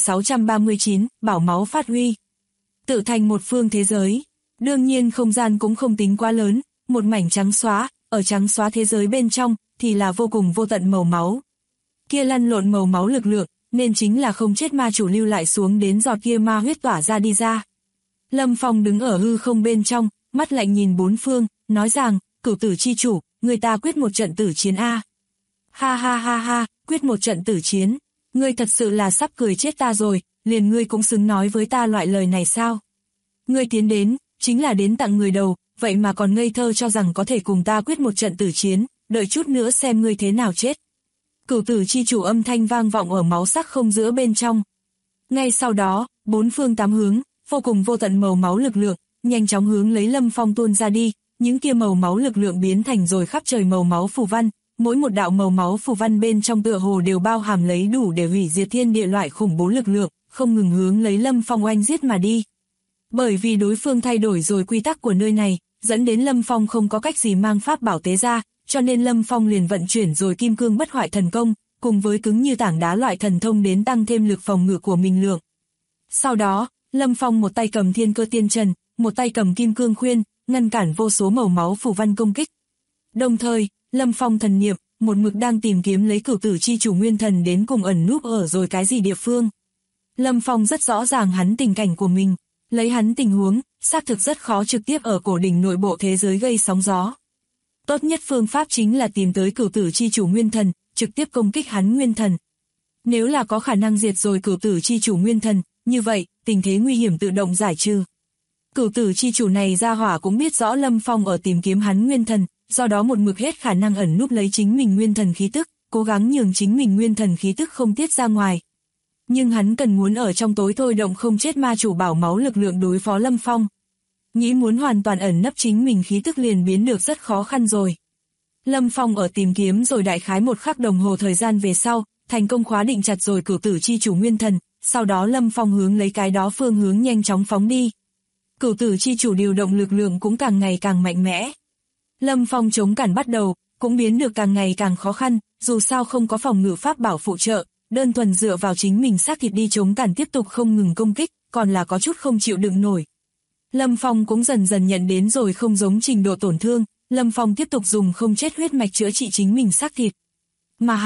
9639, bảo máu phát huy. Tự thành một phương thế giới, đương nhiên không gian cũng không tính quá lớn, một mảnh trắng xóa, ở trắng xóa thế giới bên trong, thì là vô cùng vô tận màu máu. Kia lăn lộn màu máu lực lượng, nên chính là không chết ma chủ lưu lại xuống đến giọt kia ma huyết tỏa ra đi ra. Lâm Phong đứng ở hư không bên trong, mắt lạnh nhìn bốn phương, nói rằng, cửu tử chi chủ, người ta quyết một trận tử chiến a. Ha ha ha ha, quyết một trận tử chiến, ngươi thật sự là sắp cười chết ta rồi, liền ngươi cũng xứng nói với ta loại lời này sao? Ngươi tiến đến, chính là đến tặng người đầu, vậy mà còn ngây thơ cho rằng có thể cùng ta quyết một trận tử chiến, đợi chút nữa xem ngươi thế nào chết. Cửu tử chi chủ âm thanh vang vọng ở máu sắc không giữa bên trong. Ngay sau đó, bốn phương tám hướng, vô cùng vô tận màu máu lực lượng, nhanh chóng hướng lấy Lâm Phong tuôn ra đi, những kia màu máu lực lượng biến thành rồi khắp trời màu máu phù văn, mỗi một đạo màu máu phù văn bên trong tựa hồ đều bao hàm lấy đủ để hủy diệt thiên địa loại khủng bố lực lượng, không ngừng hướng lấy Lâm Phong oanh giết mà đi. Bởi vì đối phương thay đổi rồi quy tắc của nơi này, dẫn đến Lâm Phong không có cách gì mang pháp bảo tế ra, cho nên Lâm Phong liền vận chuyển rồi kim cương bất hoại thần công, cùng với cứng như tảng đá loại thần thông đến tăng thêm lực phòng ngự của mình lượng. Sau đó, Lâm Phong một tay cầm thiên cơ tiên trần, một tay cầm kim cương khuyên, ngăn cản vô số màu máu phù văn công kích. Đồng thời, Lâm Phong thần niệm, một mực đang tìm kiếm lấy cửu tử chi chủ nguyên thần đến cùng ẩn núp ở rồi cái gì địa phương. Lâm Phong rất rõ ràng hắn tình cảnh của mình, lấy hắn tình huống, xác thực rất khó trực tiếp ở cổ đỉnh nội bộ thế giới gây sóng gió. Tốt nhất phương pháp chính là tìm tới cửu tử chi chủ nguyên thần, trực tiếp công kích hắn nguyên thần. Nếu là có khả năng diệt rồi cửu tử chi chủ nguyên thần, như vậy, tình thế nguy hiểm tự động giải trừ. Cửu tử chi chủ này ra hỏa cũng biết rõ Lâm Phong ở tìm kiếm hắn nguyên thần, do đó một mực hết khả năng ẩn núp lấy chính mình nguyên thần khí tức, cố gắng nhường chính mình nguyên thần khí tức không tiết ra ngoài. Nhưng hắn cần muốn ở trong tối thôi động không chết ma chủ bảo máu lực lượng đối phó Lâm Phong. Nghĩ muốn hoàn toàn ẩn nấp chính mình khí tức liền biến được rất khó khăn rồi. Lâm Phong ở tìm kiếm rồi đại khái một khắc đồng hồ thời gian về sau, thành công khóa định chặt rồi cửu tử chi chủ nguyên thần, sau đó Lâm Phong hướng lấy cái đó phương hướng nhanh chóng phóng đi. Cửu tử chi chủ điều động lực lượng cũng càng ngày càng mạnh mẽ. Lâm Phong chống cản bắt đầu, cũng biến được càng ngày càng khó khăn, dù sao không có phòng ngự pháp bảo phụ trợ, đơn thuần dựa vào chính mình xác thịt đi chống cản tiếp tục không ngừng công kích, còn là có chút không chịu đựng nổi. Lâm Phong cũng dần dần nhận đến rồi không giống trình độ tổn thương, Lâm Phong tiếp tục dùng không chết huyết mạch chữa trị chính mình xác thịt. Mà hắn,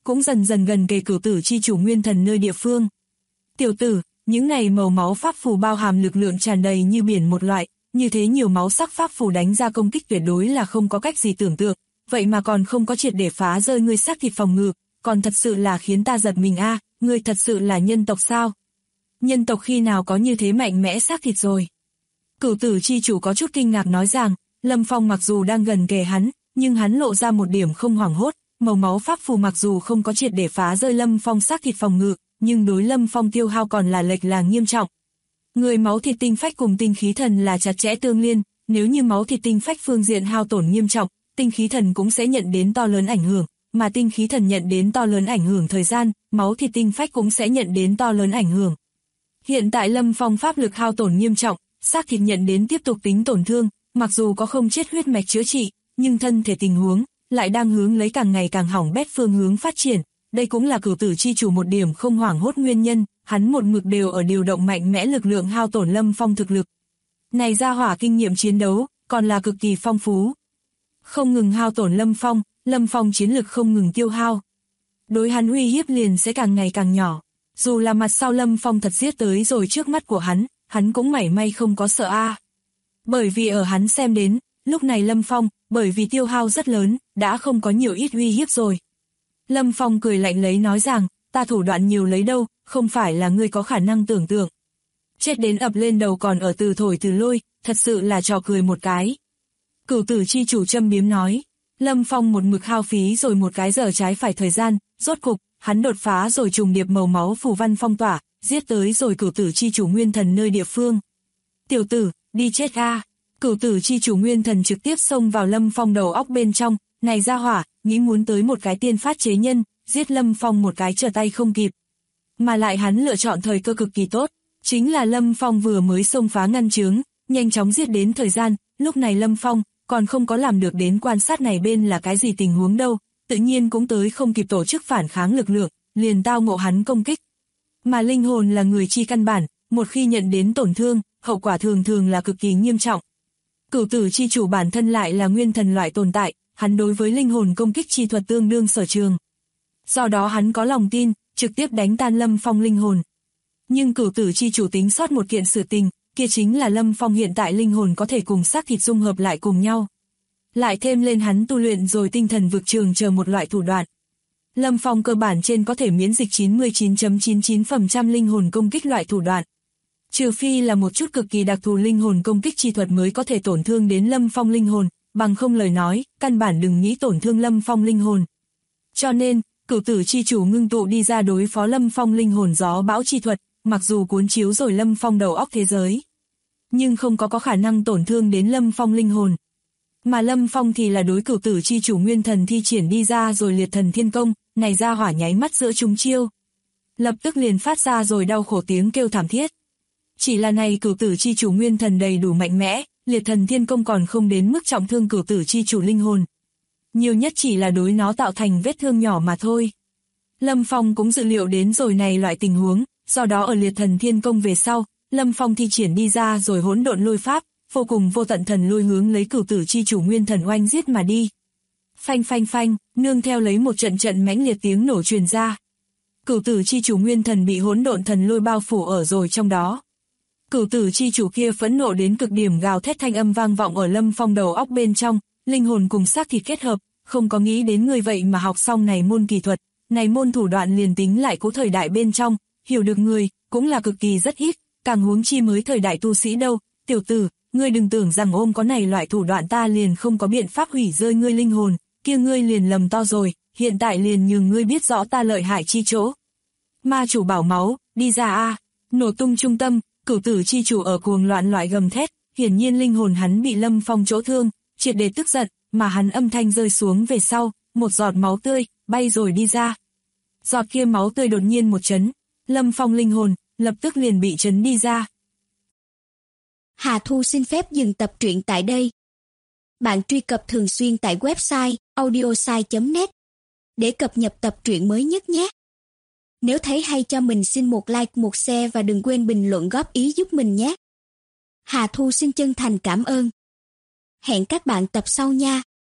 cũng dần dần gần kề cửu tử chi chủ nguyên thần nơi địa phương. Tiểu tử, những này màu máu pháp phù bao hàm lực lượng tràn đầy như biển một loại, như thế nhiều máu sắc pháp phù đánh ra công kích tuyệt đối là không có cách gì tưởng tượng, vậy mà còn không có triệt để phá rơi ngươi xác thịt phòng ngự, còn thật sự là khiến ta giật mình a, ngươi thật sự là nhân tộc sao? Nhân tộc khi nào có như thế mạnh mẽ xác thịt rồi? Cửu tử chi chủ có chút kinh ngạc nói rằng, Lâm Phong mặc dù đang gần kề hắn, nhưng hắn lộ ra một điểm không hoảng hốt, màu máu pháp phù mặc dù không có triệt để phá rơi Lâm Phong xác thịt phòng ngự, nhưng đối Lâm Phong tiêu hao còn là lệch là nghiêm trọng. Người máu thịt tinh phách cùng tinh khí thần là chặt chẽ tương liên, nếu như máu thịt tinh phách phương diện hao tổn nghiêm trọng, tinh khí thần cũng sẽ nhận đến to lớn ảnh hưởng, mà tinh khí thần nhận đến to lớn ảnh hưởng thời gian, máu thịt tinh phách cũng sẽ nhận đến to lớn ảnh hưởng. Hiện tại Lâm Phong pháp lực hao tổn nghiêm trọng, xác thịt nhận đến tiếp tục tính tổn thương, mặc dù có không chết huyết mạch chữa trị, nhưng thân thể tình huống lại đang hướng lấy càng ngày càng hỏng bét phương hướng phát triển. Đây cũng là cửu tử chi chủ một điểm không hoảng hốt nguyên nhân, hắn một mực đều ở điều động mạnh mẽ lực lượng hao tổn Lâm Phong thực lực. Này ra hỏa kinh nghiệm chiến đấu, còn là cực kỳ phong phú. Không ngừng hao tổn Lâm Phong chiến lực không ngừng tiêu hao. Đối hắn uy hiếp liền sẽ càng ngày càng nhỏ. Dù là mặt sau Lâm Phong thật giết tới rồi trước mắt của hắn cũng mảy may không có sợ a. Bởi vì ở hắn xem đến, lúc này Lâm Phong, bởi vì tiêu hao rất lớn, đã không có nhiều ít uy hiếp rồi. Lâm Phong cười lạnh lấy nói rằng, ta thủ đoạn nhiều lấy đâu, không phải là ngươi có khả năng tưởng tượng. Chết đến ập lên đầu còn ở từ thổi từ lôi, thật sự là trò cười một cái. Cửu tử chi chủ châm biếm nói, Lâm Phong một mực hao phí rồi một cái giờ trái phải thời gian, rốt cục, hắn đột phá rồi trùng điệp màu máu phù văn phong tỏa, giết tới rồi cửu tử chi chủ nguyên thần nơi địa phương. Tiểu tử, đi chết a! Cửu tử chi chủ nguyên thần trực tiếp xông vào Lâm Phong đầu óc bên trong, này ra hỏa, nghĩ muốn tới một cái tiên phát chế nhân, giết Lâm Phong một cái trở tay không kịp. Mà lại hắn lựa chọn thời cơ cực kỳ tốt, chính là Lâm Phong vừa mới xông phá ngăn chướng, nhanh chóng giết đến thời gian, lúc này Lâm Phong còn không có làm được đến quan sát này bên là cái gì tình huống đâu, tự nhiên cũng tới không kịp tổ chức phản kháng lực lượng, liền tao ngộ hắn công kích. Mà linh hồn là người chi căn bản, một khi nhận đến tổn thương, hậu quả thường thường là cực kỳ nghiêm trọng. Cửu tử chi chủ bản thân lại là nguyên thần loại tồn tại, hắn đối với linh hồn công kích chi thuật tương đương sở trường. Do đó hắn có lòng tin, trực tiếp đánh tan Lâm Phong linh hồn. Nhưng cửu tử chi chủ tính sót một kiện sự tình, kia chính là Lâm Phong hiện tại linh hồn có thể cùng xác thịt dung hợp lại cùng nhau. Lại thêm lên hắn tu luyện rồi tinh thần vực trường chờ một loại thủ đoạn. Lâm Phong cơ bản trên có thể miễn dịch 99.99% linh hồn công kích loại thủ đoạn. Trừ phi là một chút cực kỳ đặc thù linh hồn công kích chi thuật mới có thể tổn thương đến Lâm Phong linh hồn, bằng không lời nói, căn bản đừng nghĩ tổn thương Lâm Phong linh hồn. Cho nên, cửu tử chi chủ ngưng tụ đi ra đối phó Lâm Phong linh hồn gió bão chi thuật, mặc dù cuốn chiếu rồi Lâm Phong đầu óc thế giới, nhưng không có khả năng tổn thương đến Lâm Phong linh hồn. Mà Lâm Phong thì là đối cửu tử chi chủ nguyên thần thi triển đi ra rồi liệt thần thiên công, này ra hỏa nháy mắt giữa chúng chiêu. Lập tức liền phát ra rồi đau khổ tiếng kêu thảm thiết. Chỉ là này cửu tử chi chủ nguyên thần đầy đủ mạnh mẽ, liệt thần thiên công còn không đến mức trọng thương cửu tử chi chủ linh hồn. Nhiều nhất chỉ là đối nó tạo thành vết thương nhỏ mà thôi. Lâm Phong cũng dự liệu đến rồi này loại tình huống, do đó ở liệt thần thiên công về sau, Lâm Phong thi triển đi ra rồi hỗn độn lôi pháp, vô cùng vô tận thần lôi hướng lấy cửu tử chi chủ nguyên thần oanh giết mà đi. Phanh phanh phanh, nương theo lấy một trận trận mãnh liệt tiếng nổ truyền ra. Cửu tử chi chủ nguyên thần bị hỗn độn thần lôi bao phủ ở rồi trong đó. Cửu tử chi chủ kia phẫn nộ đến cực điểm gào thét thanh âm vang vọng ở Lâm Phong đầu óc bên trong, linh hồn cùng xác thịt kết hợp, không có nghĩ đến người vậy mà học xong này môn kỳ thuật, này môn thủ đoạn liền tính lại cố thời đại bên trong, hiểu được người, cũng là cực kỳ rất ít, càng huống chi mới thời đại tu sĩ đâu, tiểu tử, ngươi đừng tưởng rằng ôm có này loại thủ đoạn ta liền không có biện pháp hủy rơi ngươi linh hồn, kia ngươi liền lầm to rồi, hiện tại liền nhường ngươi biết rõ ta lợi hại chi chỗ. Ma chủ bảo máu, đi ra a! Nổ tung trung tâm, cửu tử chi chủ ở cuồng loạn loại gầm thét, hiển nhiên linh hồn hắn bị Lâm Phong chỗ thương, triệt để tức giận, mà hắn âm thanh rơi xuống về sau, một giọt máu tươi, bay rồi đi ra. Giọt kia máu tươi đột nhiên một chấn, Lâm Phong linh hồn, lập tức liền bị chấn đi ra. Hà Thu xin phép dừng tập truyện tại đây. Bạn truy cập thường xuyên tại website audiosai.net để cập nhật tập truyện mới nhất nhé. Nếu thấy hay cho mình xin một like, một share và đừng quên bình luận góp ý giúp mình nhé. Hà Thu xin chân thành cảm ơn. Hẹn các bạn tập sau nha.